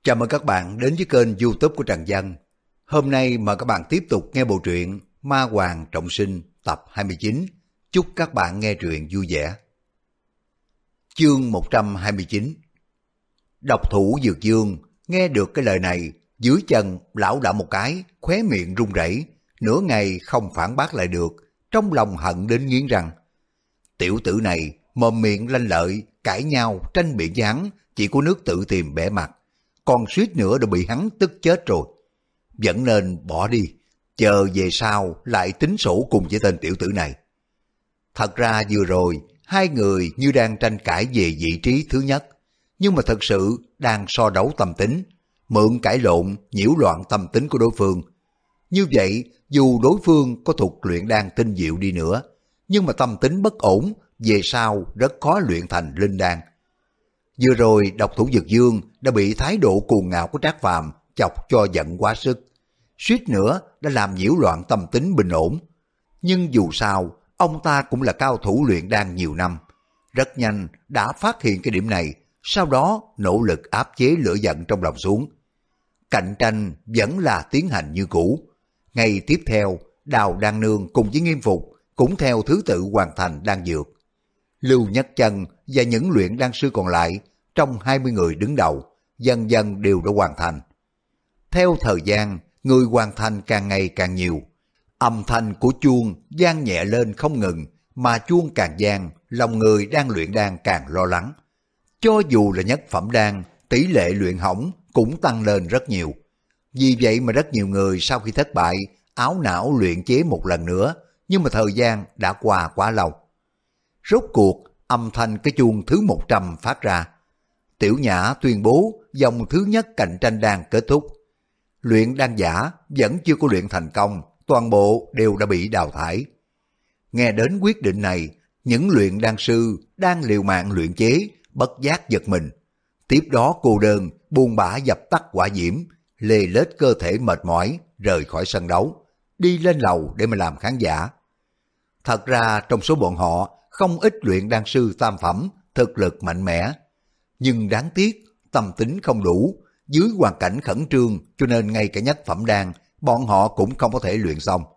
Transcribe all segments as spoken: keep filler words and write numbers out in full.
Chào mừng các bạn đến với kênh YouTube của Trần Dân. Hôm nay mời các bạn tiếp tục nghe bộ truyện Ma Hoàng Trọng Sinh tập hai mươi chín. Chúc các bạn nghe truyện vui vẻ. Chương một trăm hai mươi chín. Độc thủ Dược Dương nghe được cái lời này, dưới chân lảo đảo một cái, khóe miệng run rẩy, nửa ngày không phản bác lại được, trong lòng hận đến nghiến răng. Tiểu tử này mồm miệng lanh lợi, cãi nhau tranh biện với hắn, chỉ có nước tự tìm bẻ mặt, còn suýt nữa đã bị hắn tức chết rồi. Vẫn nên bỏ đi, chờ về sau lại tính sổ cùng với tên tiểu tử này. Thật ra vừa rồi hai người như đang tranh cãi về vị trí thứ nhất, nhưng mà thật sự đang so đấu tâm tính, mượn cãi lộn nhiễu loạn tâm tính của đối phương. Như vậy dù đối phương có thuật luyện đan tinh diệu đi nữa, nhưng mà tâm tính bất ổn, về sau rất khó luyện thành linh đan. Vừa rồi độc thủ Dược Dương đã bị thái độ cuồng ngạo của Trác Phàm chọc cho giận quá sức, suýt nữa đã làm nhiễu loạn tâm tính bình ổn. Nhưng dù sao ông ta cũng là cao thủ luyện đan nhiều năm, rất nhanh đã phát hiện cái điểm này, sau đó nỗ lực áp chế lửa giận trong lòng xuống. Cạnh tranh vẫn là tiến hành như cũ. Ngày tiếp theo, Đào Đan Nương cùng với Nghiêm Phục cũng theo thứ tự hoàn thành đan dược. Lưu Nhất Chân và những luyện đan sư còn lại trong hai mươi người đứng đầu dần dần đều đã hoàn thành. Theo thời gian, người hoàn thành càng ngày càng nhiều. Âm thanh của chuông vang nhẹ lên không ngừng, mà chuông càng vang, lòng người đang luyện đan càng lo lắng. Cho dù là nhất phẩm đan, tỷ lệ luyện hỏng cũng tăng lên rất nhiều. Vì vậy mà rất nhiều người sau khi thất bại, áo não luyện chế một lần nữa, nhưng mà thời gian đã qua quá lâu. Rốt cuộc, âm thanh cái chuông thứ một trăm phát ra. Tiểu Nhã tuyên bố vòng thứ nhất cạnh tranh đan kết thúc. Luyện đan giả vẫn chưa có luyện thành công, toàn bộ đều đã bị đào thải. Nghe đến quyết định này, những luyện đan sư đang liều mạng luyện chế, bất giác giật mình. Tiếp đó cô đơn, buông bã dập tắt hỏa diễm, lê lết cơ thể mệt mỏi, rời khỏi sân đấu, đi lên lầu để mà làm khán giả. Thật ra trong số bọn họ, không ít luyện đan sư tam phẩm, thực lực mạnh mẽ. Nhưng đáng tiếc, tâm tính không đủ, dưới hoàn cảnh khẩn trương cho nên ngay cả nhất phẩm đan, bọn họ cũng không có thể luyện xong.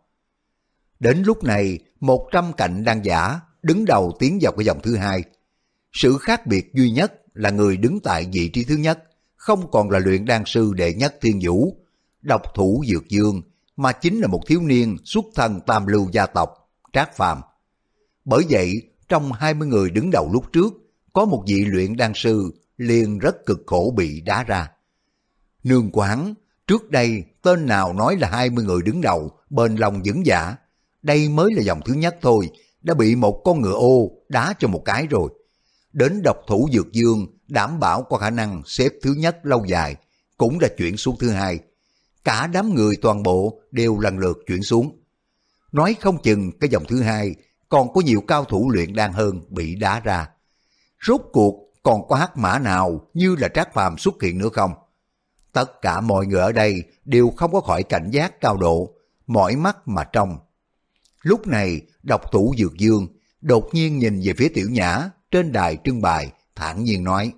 Đến lúc này, một trăm cạnh đan giả đứng đầu tiến vào cái vòng thứ hai. Sự khác biệt duy nhất là người đứng tại vị trí thứ nhất, không còn là luyện đan sư đệ nhất Thiên Vũ, độc thủ Dược Dương, mà chính là một thiếu niên xuất thân tam lưu gia tộc, Trác Phàm. Bởi vậy, trong hai mươi người đứng đầu lúc trước, có một vị luyện đan sư liền rất cực khổ bị đá ra. Nương Quán, trước đây tên nào nói là hai mươi người đứng đầu, bền lòng vững dạ, đây mới là vòng thứ nhất thôi, đã bị một con ngựa ô đá cho một cái rồi. Đến độc thủ Dược Dương đảm bảo có khả năng xếp thứ nhất lâu dài, cũng đã chuyển xuống thứ hai. Cả đám người toàn bộ đều lần lượt chuyển xuống. Nói không chừng cái vòng thứ hai còn có nhiều cao thủ luyện đan hơn bị đá ra. Rốt cuộc còn có hắc mã nào như là Trác Phàm xuất hiện nữa không? Tất cả mọi người ở đây đều không có khỏi cảnh giác cao độ, mỏi mắt mà trông. Lúc này độc thủ Dược Dương đột nhiên nhìn về phía Tiểu Nhã trên đài trưng bày, thản nhiên nói: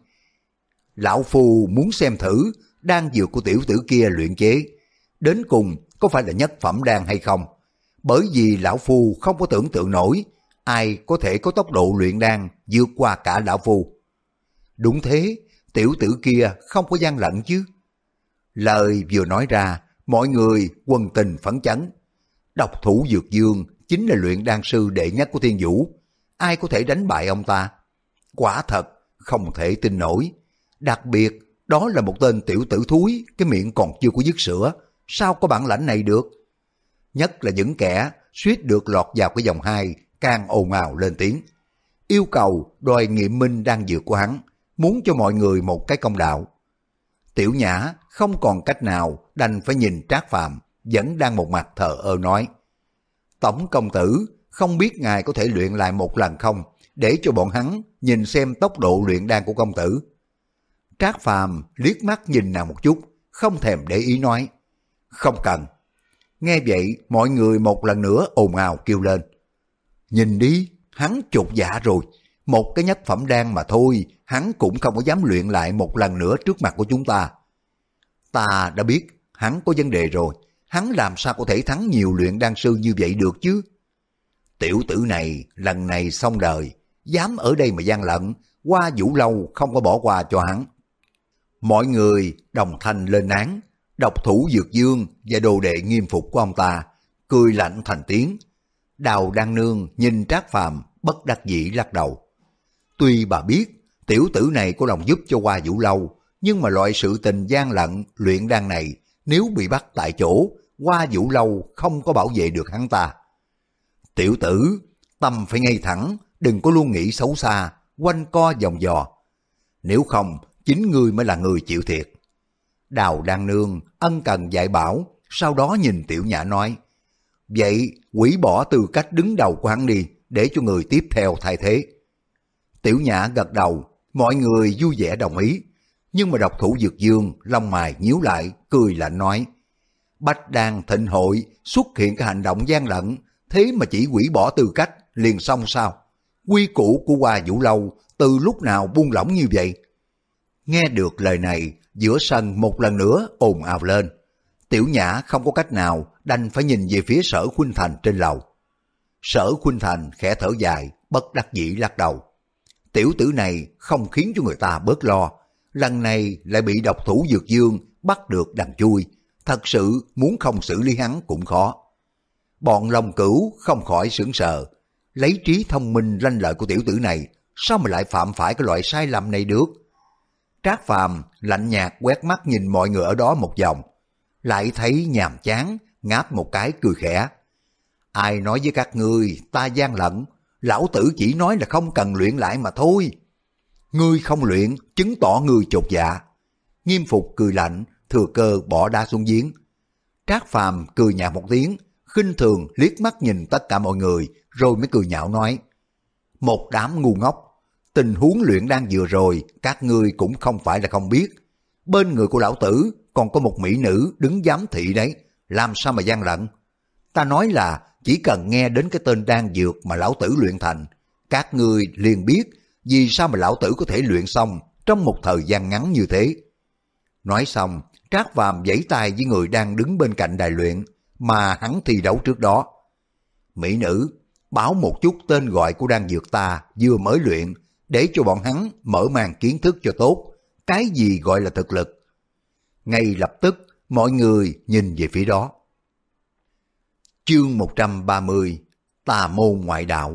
Lão Phu muốn xem thử đan dược của tiểu tử kia luyện chế, đến cùng có phải là nhất phẩm đan hay không? Bởi vì Lão Phu không có tưởng tượng nổi ai có thể có tốc độ luyện đan vượt qua cả Lão Phu. Đúng thế, tiểu tử kia không có gian lận chứ. Lời vừa nói ra, mọi người quần tình phấn chấn. Độc thủ Dược Dương chính là luyện đan sư đệ nhất của Thiên Vũ, ai có thể đánh bại ông ta? Quả thật không thể tin nổi. Đặc biệt đó là một tên tiểu tử thúi, cái miệng còn chưa có dứt sữa, sao có bản lãnh này được? Nhất là những kẻ suýt được lọt vào cái vòng hai càng ồn ào lên tiếng, yêu cầu đòi nghiệm minh đan dược của hắn, muốn cho mọi người một cái công đạo. Tiểu Nhã không còn cách nào đành phải nhìn Trác Phàm vẫn đang một mặt thờ ơ nói: Tổng công tử, không biết ngài có thể luyện lại một lần không, để cho bọn hắn nhìn xem tốc độ luyện đan của công tử. Trác Phàm liếc mắt nhìn nàng một chút, không thèm để ý nói: Không cần. Nghe vậy mọi người một lần nữa ồn ào kêu lên: Nhìn đi, hắn chột dạ rồi, một cái nhất phẩm đan mà thôi, hắn cũng không có dám luyện lại một lần nữa trước mặt của chúng ta. Ta đã biết hắn có vấn đề rồi, hắn làm sao có thể thắng nhiều luyện đan sư như vậy được chứ? Tiểu tử này lần này xong đời, dám ở đây mà gian lận, Hoa Vũ Lâu không có bỏ qua cho hắn. Mọi người đồng thanh lên án, độc thủ Dược Dương và đồ đệ nghiêm phục của ông ta, cười lạnh thành tiếng. Đào Đan Nương nhìn Trác Phàm bất đắc dĩ lắc đầu. Tuy bà biết tiểu tử này có lòng giúp cho Hoa Vũ Lâu, nhưng mà loại sự tình gian lận luyện đan này nếu bị bắt tại chỗ, Hoa Vũ Lâu không có bảo vệ được hắn ta. Tiểu tử, tâm phải ngay thẳng, đừng có luôn nghĩ xấu xa, quanh co vòng vò. Nếu không, chính ngươi mới là người chịu thiệt. Đào Đan Nương ân cần dạy bảo, sau đó nhìn Tiểu Nhã nói, vậy hủy bỏ tư cách đứng đầu của hắn đi, để cho người tiếp theo thay thế. Tiểu Nhã gật đầu, mọi người vui vẻ đồng ý, nhưng mà độc thủ Dược Dương lông mày nhíu lại, cười lạnh nói, Bách Đan Thịnh Hội xuất hiện cái hành động gian lận, thế mà chỉ hủy bỏ tư cách liền xong sao? Quy củ của Hoa Vũ Lâu từ lúc nào buông lỏng như vậy? Nghe được lời này, giữa sân một lần nữa ồn ào lên. Tiểu Nhã không có cách nào, đành phải nhìn về phía Sở Khuynh Thành trên lầu. Sở Khuynh Thành khẽ thở dài, bất đắc dĩ lắc đầu. Tiểu tử này không khiến cho người ta bớt lo, lần này lại bị độc thủ Dược Dương bắt được đằng chui, thật sự muốn không xử lý hắn cũng khó. Bọn Long Cửu không khỏi sững sờ, lấy trí thông minh lanh lợi của tiểu tử này, sao mà lại phạm phải cái loại sai lầm này được? Trác Phàm lạnh nhạt quét mắt nhìn mọi người ở đó một vòng, lại thấy nhàm chán, ngáp một cái cười khẽ. Ai nói với các ngươi ta gian lận, lão tử chỉ nói là không cần luyện lại mà thôi. Ngươi không luyện, chứng tỏ ngươi chột dạ. Nghiêm Phục cười lạnh, thừa cơ bỏ đá xuống giếng. Trác Phàm cười nhạt một tiếng, khinh thường liếc mắt nhìn tất cả mọi người, rồi mới cười nhạo nói, một đám ngu ngốc, tình huống luyện đan vừa rồi các ngươi cũng không phải là không biết. Bên người của lão tử còn có một mỹ nữ đứng giám thị đấy, làm sao mà gian lận? Ta nói là chỉ cần nghe đến cái tên đan dược mà lão tử luyện thành, các ngươi liền biết vì sao mà lão tử có thể luyện xong trong một thời gian ngắn như thế. Nói xong, Trác Phàm giãy tay với người đang đứng bên cạnh đài luyện mà hắn thi đấu trước đó. Mỹ nữ, báo một chút tên gọi của đan dược ta vừa mới luyện, để cho bọn hắn mở màn kiến thức cho tốt, cái gì gọi là thực lực. Ngay lập tức, mọi người nhìn về phía đó. Chương một trăm ba mươi, Tà môn ngoại đạo.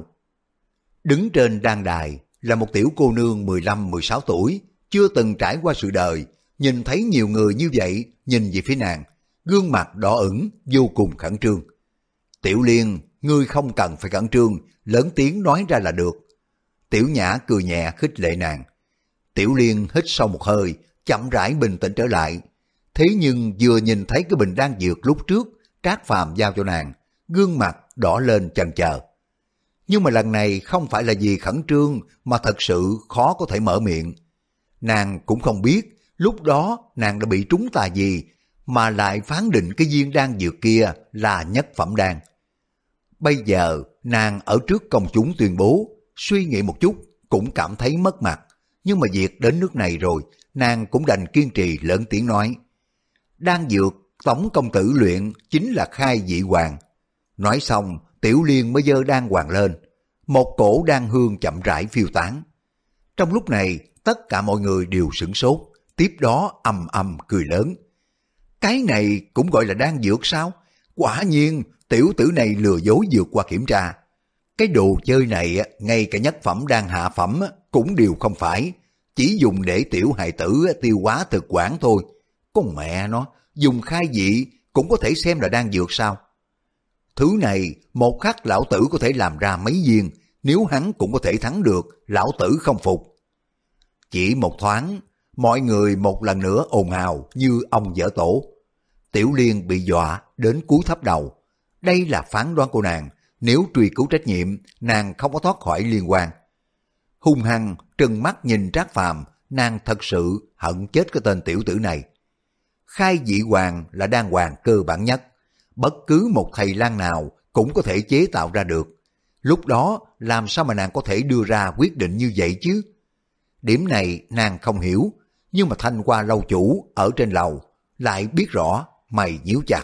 Đứng trên đan đài là một tiểu cô nương mười lăm mười sáu tuổi, chưa từng trải qua sự đời, nhìn thấy nhiều người như vậy, nhìn về phía nàng, gương mặt đỏ ửng, vô cùng khẩn trương. Tiểu Liên, ngươi không cần phải khẩn trương, lớn tiếng nói ra là được. Tiểu Nhã cười nhẹ khích lệ nàng. Tiểu Liên hít sâu một hơi, chậm rãi bình tĩnh trở lại. Thế nhưng vừa nhìn thấy cái bình đan dược lúc trước Trác Phàm giao cho nàng, gương mặt đỏ lên chần chờ. Nhưng mà lần này không phải là vì khẩn trương mà thật sự khó có thể mở miệng. Nàng cũng không biết lúc đó nàng đã bị trúng tà gì mà lại phán định cái viên đan dược kia là nhất phẩm đan. Bây giờ nàng ở trước công chúng tuyên bố, suy nghĩ một chút cũng cảm thấy mất mặt, nhưng mà việc đến nước này rồi, nàng cũng đành kiên trì lớn tiếng nói. Đan dược Tống công tử luyện chính là khai dị hoàng. Nói xong, Tiểu Liên mới giơ đan hoàng lên, một cổ đan hương chậm rãi phiêu tán. Trong lúc này, tất cả mọi người đều sửng sốt, tiếp đó ầm ầm cười lớn. Cái này cũng gọi là đan dược sao? Quả nhiên, tiểu tử này lừa dối vượt qua kiểm tra. Cái đồ chơi này, ngay cả nhất phẩm đan hạ phẩm cũng đều không phải, chỉ dùng để tiểu hài tử tiêu hóa thực quản thôi. Con mẹ nó, dùng khai dị cũng có thể xem là đan dược sao? Thứ này, một khắc lão tử có thể làm ra mấy viên, nếu hắn cũng có thể thắng được, lão tử không phục. Chỉ một thoáng, mọi người một lần nữa ồn ào như ông dở tổ. Tiểu Liên bị dọa đến cúi thấp đầu. Đây là phán đoán của nàng, nếu truy cứu trách nhiệm, nàng không có thoát khỏi liên quan. Hung hăng trừng mắt nhìn Trác Phàm, nàng thật sự hận chết cái tên tiểu tử này. Khai dị hoàng là đan hoàng cơ bản nhất, bất cứ một thầy lang nào cũng có thể chế tạo ra được. Lúc đó làm sao mà nàng có thể đưa ra quyết định như vậy chứ? Điểm này nàng không hiểu, nhưng mà Thanh Hoa lâu chủ ở trên lầu lại biết rõ, mày nhíu chặt.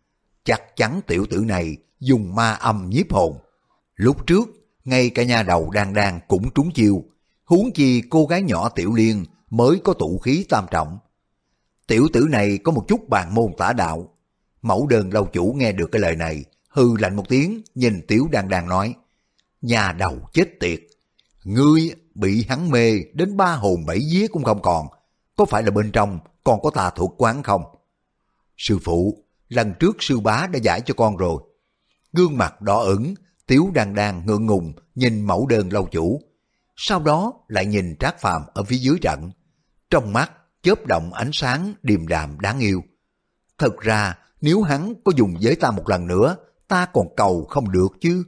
Chắc chắn tiểu tử này dùng ma âm nhiếp hồn. Lúc trước, ngay cả nhà đầu Đan Đan cũng trúng chiêu, huống chi cô gái nhỏ Tiểu Liên mới có tụ khí tam trọng. Tiểu tử này có một chút bàn môn tả đạo. Mẫu Đơn lâu chủ nghe được cái lời này, hư lạnh một tiếng, nhìn Tiểu Đan Đan nói, nhà đầu chết tiệt, ngươi bị hắn mê đến ba hồn bảy vía cũng không còn, có phải là bên trong còn có tà thuật quán không? Sư phụ, lần trước sư bá đã giải cho con rồi. Gương mặt đỏ ửng, Tiểu Đan Đan ngượng ngùng nhìn Mẫu Đơn lâu chủ, sau đó lại nhìn Trác Phàm ở phía dưới trận, trong mắt chớp động ánh sáng điềm đạm đáng yêu. Thật ra nếu hắn có dùng với ta một lần nữa, ta còn cầu không được chứ.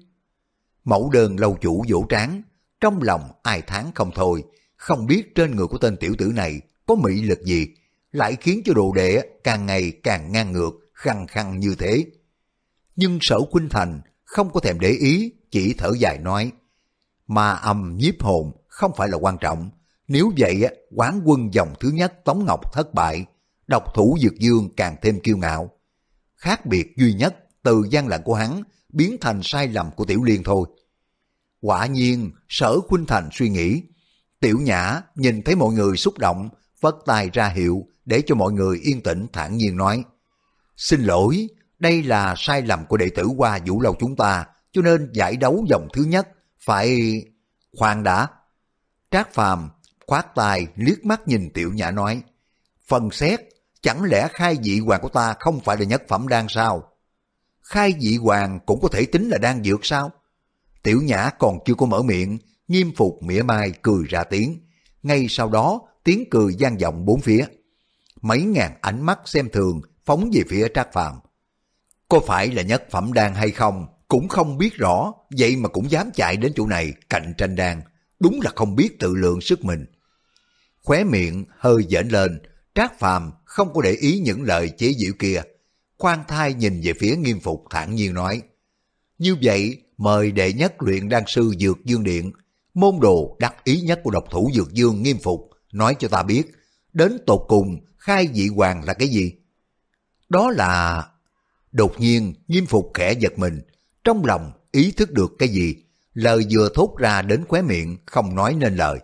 Mẫu Đơn lâu chủ vỗ trán, trong lòng ai thán không thôi, không biết trên người của tên tiểu tử này có mị lực gì, lại khiến cho đồ đệ càng ngày càng ngang ngược, khăng khăng như thế. Nhưng Sở Khuynh Thành không có thèm để ý, chỉ thở dài nói, ma âm nhiếp hồn không phải là quan trọng, nếu vậy quán quân dòng thứ nhất Tống Ngọc thất bại, độc thủ Dược Dương càng thêm kiêu ngạo. Khác biệt duy nhất từ gian lận của hắn biến thành sai lầm của Tiểu Liên thôi. Quả nhiên, Sở Khuynh Thành suy nghĩ. Tiểu Nhã nhìn thấy mọi người xúc động, vất tay ra hiệu để cho mọi người yên tĩnh thản nhiên nói, xin lỗi, đây là sai lầm của đệ tử Hoa Vũ Lâu chúng ta, cho nên giải đấu vòng thứ nhất phải... Khoan đã. Trác Phàm khoát tay liếc mắt nhìn Tiểu Nhã nói, phần xét, chẳng lẽ khai dị hoàng của ta không phải là nhất phẩm đan sao? Khai dị hoàng cũng có thể tính là đan dược sao? Tiểu Nhã còn chưa có mở miệng, Nghiêm Phục mỉa mai cười ra tiếng, ngay sau đó tiếng cười vang vọng bốn phía. Mấy ngàn ánh mắt xem thường phóng về phía Trác Phàm. Có phải là nhất phẩm đan hay không cũng không biết rõ, vậy mà cũng dám chạy đến chỗ này cạnh tranh đan, đúng là không biết tự lượng sức mình. Khóe miệng hơi dễn lên, Trác Phàm không có để ý những lời chế giễu kia, khoan thai nhìn về phía Nghiêm Phục thản nhiên nói, như vậy mời đệ nhất luyện đan sư Dược Dương Điện, môn đồ đắc ý nhất của độc thủ Dược Dương Nghiêm Phục, nói cho ta biết, đến tột cùng khai dị hoàng là cái gì? Đó là... Đột nhiên Nghiêm Phục khẽ giật mình, trong lòng ý thức được cái gì, lời vừa thốt ra đến khóe miệng không nói nên lời.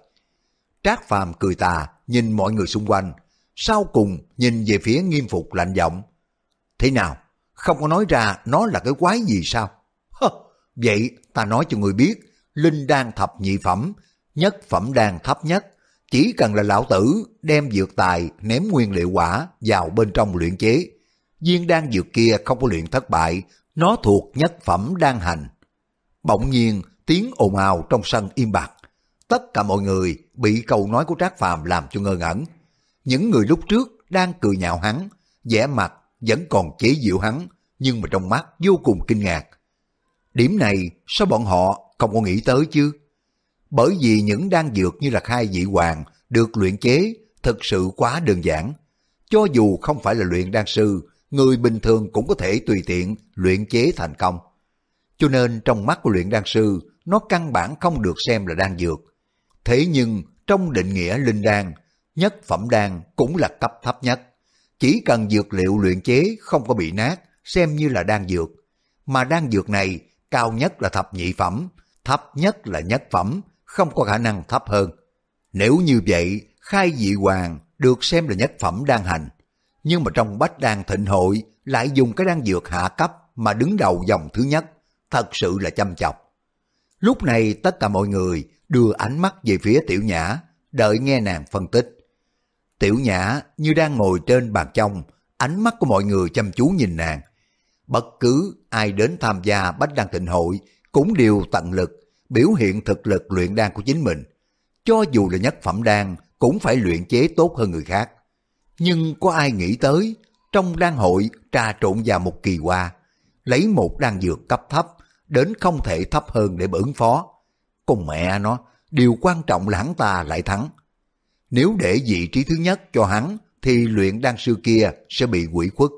Trác Phàm cười tà nhìn mọi người xung quanh, sau cùng nhìn về phía Nghiêm Phục lạnh giọng, thế nào, không có nói ra nó là cái quái gì sao? Hơ, vậy ta nói cho người biết, linh đan thập nhị phẩm, nhất phẩm đan thấp nhất, chỉ cần là lão tử đem dược tài ném nguyên liệu quả vào bên trong luyện chế, viên đan dược kia không có luyện thất bại, nó thuộc nhất phẩm đan hành. Bỗng nhiên tiếng ồn ào trong sân im bặt, tất cả mọi người bị câu nói của Trác Phàm làm cho ngơ ngẩn. Những người lúc trước đang cười nhạo hắn, vẻ mặt vẫn còn chế giễu hắn, nhưng mà trong mắt vô cùng kinh ngạc. Điểm này sao bọn họ không có nghĩ tới chứ? Bởi vì những đan dược như là khai dị hoàng được luyện chế thực sự quá đơn giản. Cho dù không phải là luyện đan sư, người bình thường cũng có thể tùy tiện luyện chế thành công. Cho nên trong mắt của luyện đan sư, nó căn bản không được xem là đan dược. Thế nhưng trong định nghĩa linh đan, nhất phẩm đan cũng là cấp thấp nhất. Chỉ cần dược liệu luyện chế không có bị nát, xem như là đan dược. Mà đan dược này cao nhất là thập nhị phẩm, thấp nhất là nhất phẩm, không có khả năng thấp hơn. Nếu như vậy, khai dị hoàng được xem là nhất phẩm đan hành. Nhưng mà trong Bách Đan Thịnh Hội lại dùng cái đan dược hạ cấp mà đứng đầu dòng thứ nhất, thật sự là chăm chọc. Lúc này tất cả mọi người đưa ánh mắt về phía Tiểu Nhã, đợi nghe nàng phân tích. Tiểu Nhã như đang ngồi trên bàn trong, ánh mắt của mọi người chăm chú nhìn nàng. Bất cứ ai đến tham gia Bách Đan Thịnh Hội cũng đều tận lực biểu hiện thực lực luyện đan của chính mình. Cho dù là nhất phẩm đan cũng phải luyện chế tốt hơn người khác. Nhưng có ai nghĩ tới, trong đan hội trà trộn vào một kỳ hoa, lấy một đan dược cấp thấp, đến không thể thấp hơn để ứng phó. Con mẹ nó, điều quan trọng là hắn ta lại thắng. Nếu để vị trí thứ nhất cho hắn, thì luyện đan sư kia sẽ bị quỷ khuất.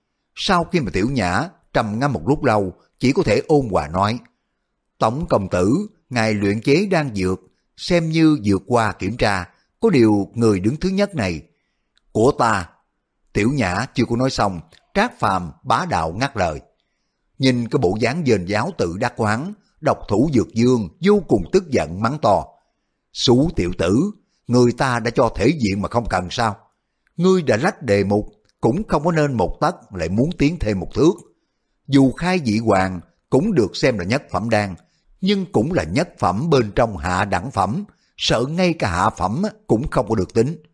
Sau khi mà Tiểu Nhã trầm ngâm một lúc lâu, chỉ có thể ôn hòa nói, Tổng công tử, ngài luyện chế đan dược, xem như vượt qua kiểm tra, có điều người đứng thứ nhất này của ta. Tiểu Nhã chưa có nói xong, Trác Phàm bá đạo ngắt lời. Nhìn cái bộ dáng dền giáo tự đắc của hắn, độc thủ Dược Dương vô cùng tức giận mắng to. Xú tiểu tử, người ta đã cho thể diện mà không cần sao? Ngươi đã lách đề mục, cũng không có nên một tấc lại muốn tiến thêm một thước. Dù khai dị hoàng cũng được xem là nhất phẩm đan, nhưng cũng là nhất phẩm bên trong hạ đẳng phẩm, sợ ngay cả hạ phẩm cũng không có được tính.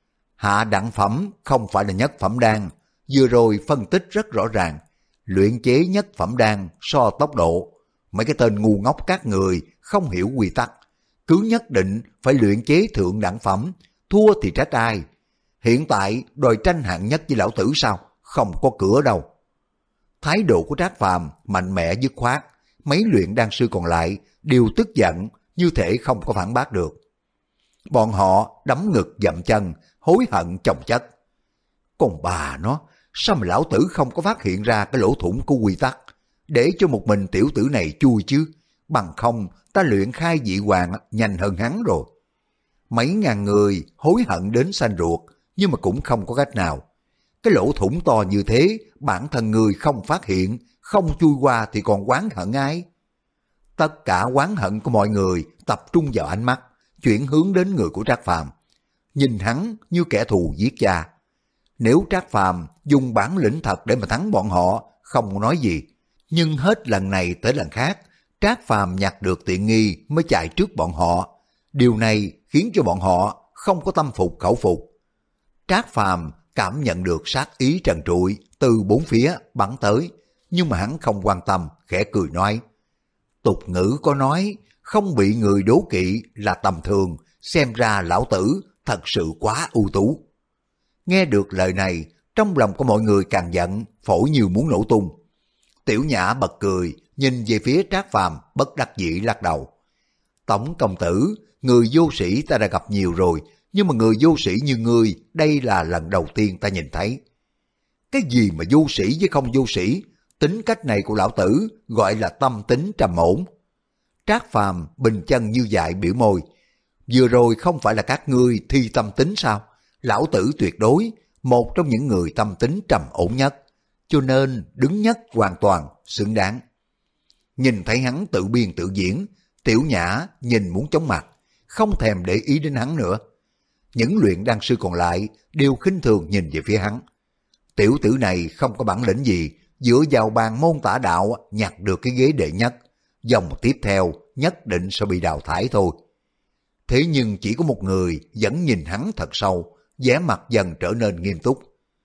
Hạ đẳng phẩm không phải là nhất phẩm đan, vừa rồi phân tích rất rõ ràng, luyện chế nhất phẩm đan so tốc độ, mấy cái tên ngu ngốc các người không hiểu quy tắc, cứ nhất định phải luyện chế thượng đẳng phẩm, thua thì trách ai. Hiện tại đòi tranh hạng nhất với lão tử sao? Không có cửa đâu. Thái độ của Trác Phàm mạnh mẽ dứt khoát, mấy luyện đan sư còn lại đều tức giận, như thể không có phản bác được. Bọn họ đấm ngực dậm chân, hối hận chồng chất. Còn bà nó, sao mà lão tử không có phát hiện ra cái lỗ thủng của quy tắc, để cho một mình tiểu tử này chui chứ, bằng không ta luyện khai dị hoàng nhanh hơn hắn rồi. Mấy ngàn người hối hận đến xanh ruột, nhưng mà cũng không có cách nào. Cái lỗ thủng to như thế, bản thân người không phát hiện, không chui qua thì còn oán hận ai? Tất cả oán hận của mọi người tập trung vào ánh mắt, chuyển hướng đến người của Trác Phàm. Nhìn hắn như kẻ thù giết cha. Nếu Trác Phàm dùng bản lĩnh thật để mà thắng bọn họ, không nói gì. Nhưng hết lần này tới lần khác, Trác Phàm nhặt được tiện nghi mới chạy trước bọn họ. Điều này khiến cho bọn họ không có tâm phục khẩu phục. Trác Phàm cảm nhận được sát ý trần trụi từ bốn phía bắn tới, nhưng mà hắn không quan tâm, khẽ cười nói. Tục ngữ có nói, không bị người đố kỵ là tầm thường, xem ra lão tử thật sự quá ưu tú. Nghe được lời này, trong lòng của mọi người càng giận, phổi như muốn nổ tung. Tiểu Nhã bật cười, nhìn về phía Trác Phàm bất đắc dĩ lắc đầu. Tổng công tử, người vô sĩ ta đã gặp nhiều rồi, nhưng mà người vô sĩ như ngươi, đây là lần đầu tiên ta nhìn thấy. Cái gì mà vô sĩ với không vô sĩ, tính cách này của lão tử gọi là tâm tính trầm ổn. Trác Phàm bình chân như dại biểu môi. Vừa rồi không phải là các ngươi thi tâm tính sao? Lão tử tuyệt đối, một trong những người tâm tính trầm ổn nhất, cho nên đứng nhất hoàn toàn xứng đáng. Nhìn thấy hắn tự biên tự diễn, Tiểu Nhã nhìn muốn chóng mặt, không thèm để ý đến hắn nữa. Những luyện đan sư còn lại đều khinh thường nhìn về phía hắn. Tiểu tử này không có bản lĩnh gì, dựa vào bàn môn tả đạo nhặt được cái ghế đệ nhất, vòng tiếp theo nhất định sẽ bị đào thải thôi. Thế nhưng chỉ có một người vẫn nhìn hắn thật sâu, vẻ mặt dần trở nên nghiêm túc.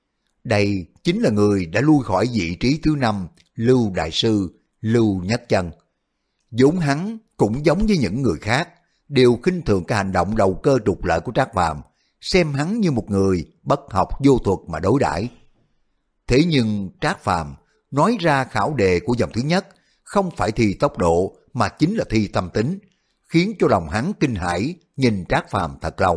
Đây chính là người đã lui khỏi vị trí thứ năm, Lưu Đại Sư, Lưu Nhất Chân. Vốn hắn cũng giống như những người khác, đều khinh thường cái hành động đầu cơ trục lợi của Trác Phàm, xem hắn như một người bất học vô thuật mà đối đãi. Thế nhưng Trác Phàm nói ra khảo đề của vòng thứ nhất không phải thi tốc độ mà chính là thi tâm tính, khiến cho lòng hắn kinh hãi nhìn Trác Phàm thật lâu.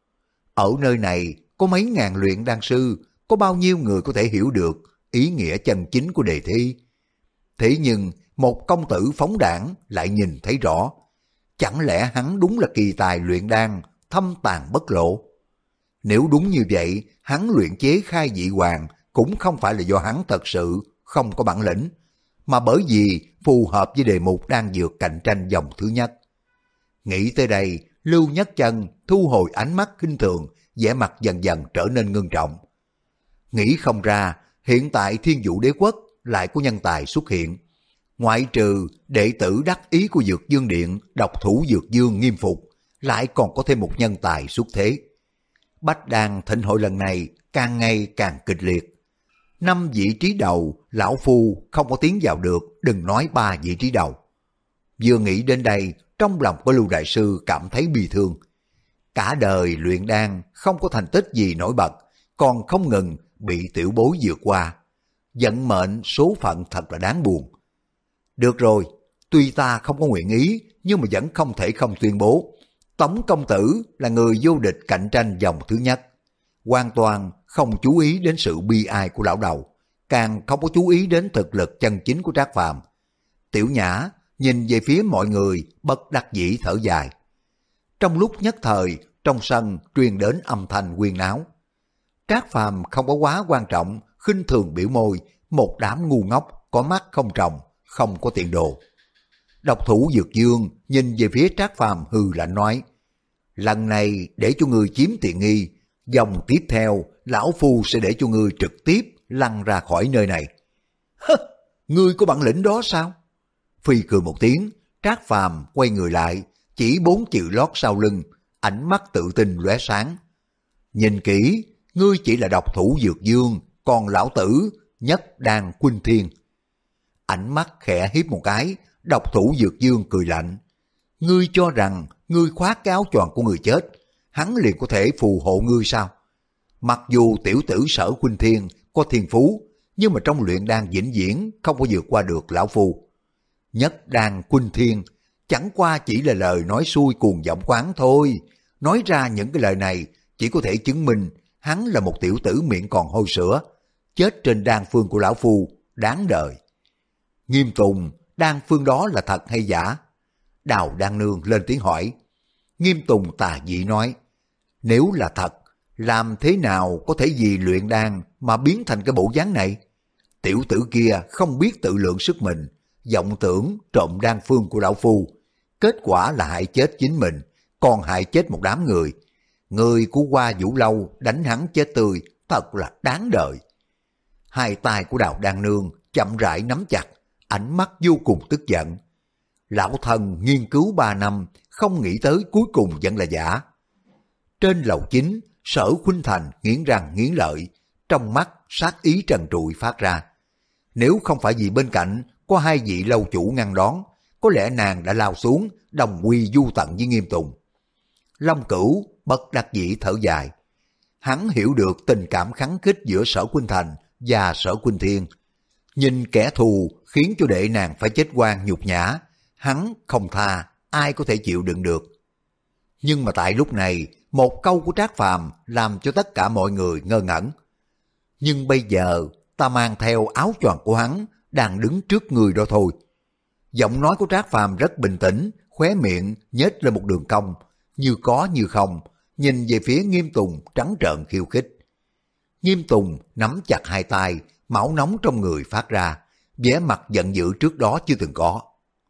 Ở nơi này có mấy ngàn luyện đan sư, có bao nhiêu người có thể hiểu được ý nghĩa chân chính của đề thi. Thế nhưng một công tử phóng đảng lại nhìn thấy rõ. Chẳng lẽ hắn đúng là kỳ tài luyện đan, thâm tàn bất lộ? Nếu đúng như vậy, hắn luyện chế khai dị hoàng cũng không phải là do hắn thật sự không có bản lĩnh, mà bởi vì phù hợp với đề mục đang dược cạnh tranh vòng thứ nhất. Nghĩ tới đây, Lưu Nhất Chân thu hồi ánh mắt khinh thường, vẻ mặt dần dần trở nên ngưng trọng. Nghĩ không ra, hiện tại Thiên Vũ Đế Quốc lại có nhân tài xuất hiện. Ngoại trừ đệ tử đắc ý của Dược Dương Điện, độc thủ Dược Dương Nghiêm Phục, lại còn có thêm một nhân tài xuất thế. Bách Đan thịnh hội lần này càng ngày càng kịch liệt. Năm vị trí đầu, lão phu không có tiến vào được, đừng nói ba vị trí đầu. Vừa nghĩ đến đây, trong lòng của Lưu Đại Sư cảm thấy bi thương. Cả đời luyện đan không có thành tích gì nổi bật, còn không ngừng bị tiểu bối vượt qua. Vận mệnh số phận thật là đáng buồn. Được rồi, tuy ta không có nguyện ý, nhưng mà vẫn không thể không tuyên bố. Tống công tử là người vô địch cạnh tranh vòng thứ nhất. Hoàn toàn không chú ý đến sự bi ai của lão đầu, càng không có chú ý đến thực lực chân chính của Trác Phàm. Tiểu Nhã nhìn về phía mọi người bất đắc dĩ thở dài. Trong lúc nhất thời, trong sân truyền đến âm thanh huyên náo. Trác Phàm không có quá quan trọng, khinh thường biểu môi, một đám ngu ngốc, có mắt không tròng, không có tiền đồ. Độc thủ Dược Dương nhìn về phía Trác Phàm hừ lạnh nói, lần này để cho ngươi chiếm tiện nghi, dòng tiếp theo lão phu sẽ để cho ngươi trực tiếp lăn ra khỏi nơi này. Hơ, ngươi có bản lĩnh đó sao? Phi cười một tiếng, Trác Phàm quay người lại, chỉ bốn chữ lót sau lưng, ánh mắt tự tin lóe sáng. Nhìn kỹ, ngươi chỉ là độc thủ Dược Dương, còn lão tử nhất đan Khuynh Thiên. Ánh mắt khẽ hiếp một cái, độc thủ Dược Dương cười lạnh. Ngươi cho rằng ngươi khoác cái áo choàng của người chết, hắn liền có thể phù hộ ngươi sao? Mặc dù tiểu tử Sở Khuynh Thiên có thiên phú, nhưng mà trong luyện đan vĩnh viễn không có vượt qua được lão phu. Nhất đan Khuynh Thiên chẳng qua chỉ là lời nói xuôi cuồng vọng quán thôi. Nói ra những cái lời này chỉ có thể chứng minh hắn là một tiểu tử miệng còn hôi sữa, chết trên đan phương của lão phu, đáng đời. Nghiêm Tùng, đan phương đó là thật hay giả? Đào Đan Nương lên tiếng hỏi. Nghiêm Tùng tà dị nói, nếu là thật, làm thế nào có thể vì luyện đan mà biến thành cái bộ dáng này? Tiểu tử kia không biết tự lượng sức mình, vọng tưởng trộm đan phương của lão phu, kết quả là hại chết chính mình, còn hại chết một đám người. Người của Hoa Vũ Lâu đánh hắn chết tươi, thật là đáng đời. Hai tay của Đào Đan Nương chậm rãi nắm chặt, ánh mắt vô cùng tức giận. Lão thần nghiên cứu ba năm, không nghĩ tới cuối cùng vẫn là giả. Trên lầu chính, Sở Khuynh Thành nghiến răng nghiến lợi, trong mắt sát ý trần trụi phát ra. Nếu không phải vì bên cạnh có hai vị lâu chủ ngăn đón, có lẽ nàng đã lao xuống đồng quy du tận với Nghiêm Tùng. Long Cửu bất đắc dĩ thở dài. Hắn hiểu được tình cảm khắng khích giữa Sở Khuynh Thành và Sở Khuynh Thiên. Nhìn kẻ thù khiến cho đệ nàng phải chết oan nhục nhã, hắn không tha, ai có thể chịu đựng được. Nhưng mà tại lúc này, một câu của Trác Phàm làm cho tất cả mọi người ngơ ngẩn. Nhưng bây giờ, ta mang theo áo choàng của hắn, đang đứng trước người đó thôi. Giọng nói của Trác Phàm rất bình tĩnh, khóe miệng nhếch lên một đường cong, như có như không, nhìn về phía Nghiêm Tùng trắng trợn khiêu khích. Nghiêm Tùng nắm chặt hai tay, máu nóng trong người phát ra, vẻ mặt giận dữ trước đó chưa từng có.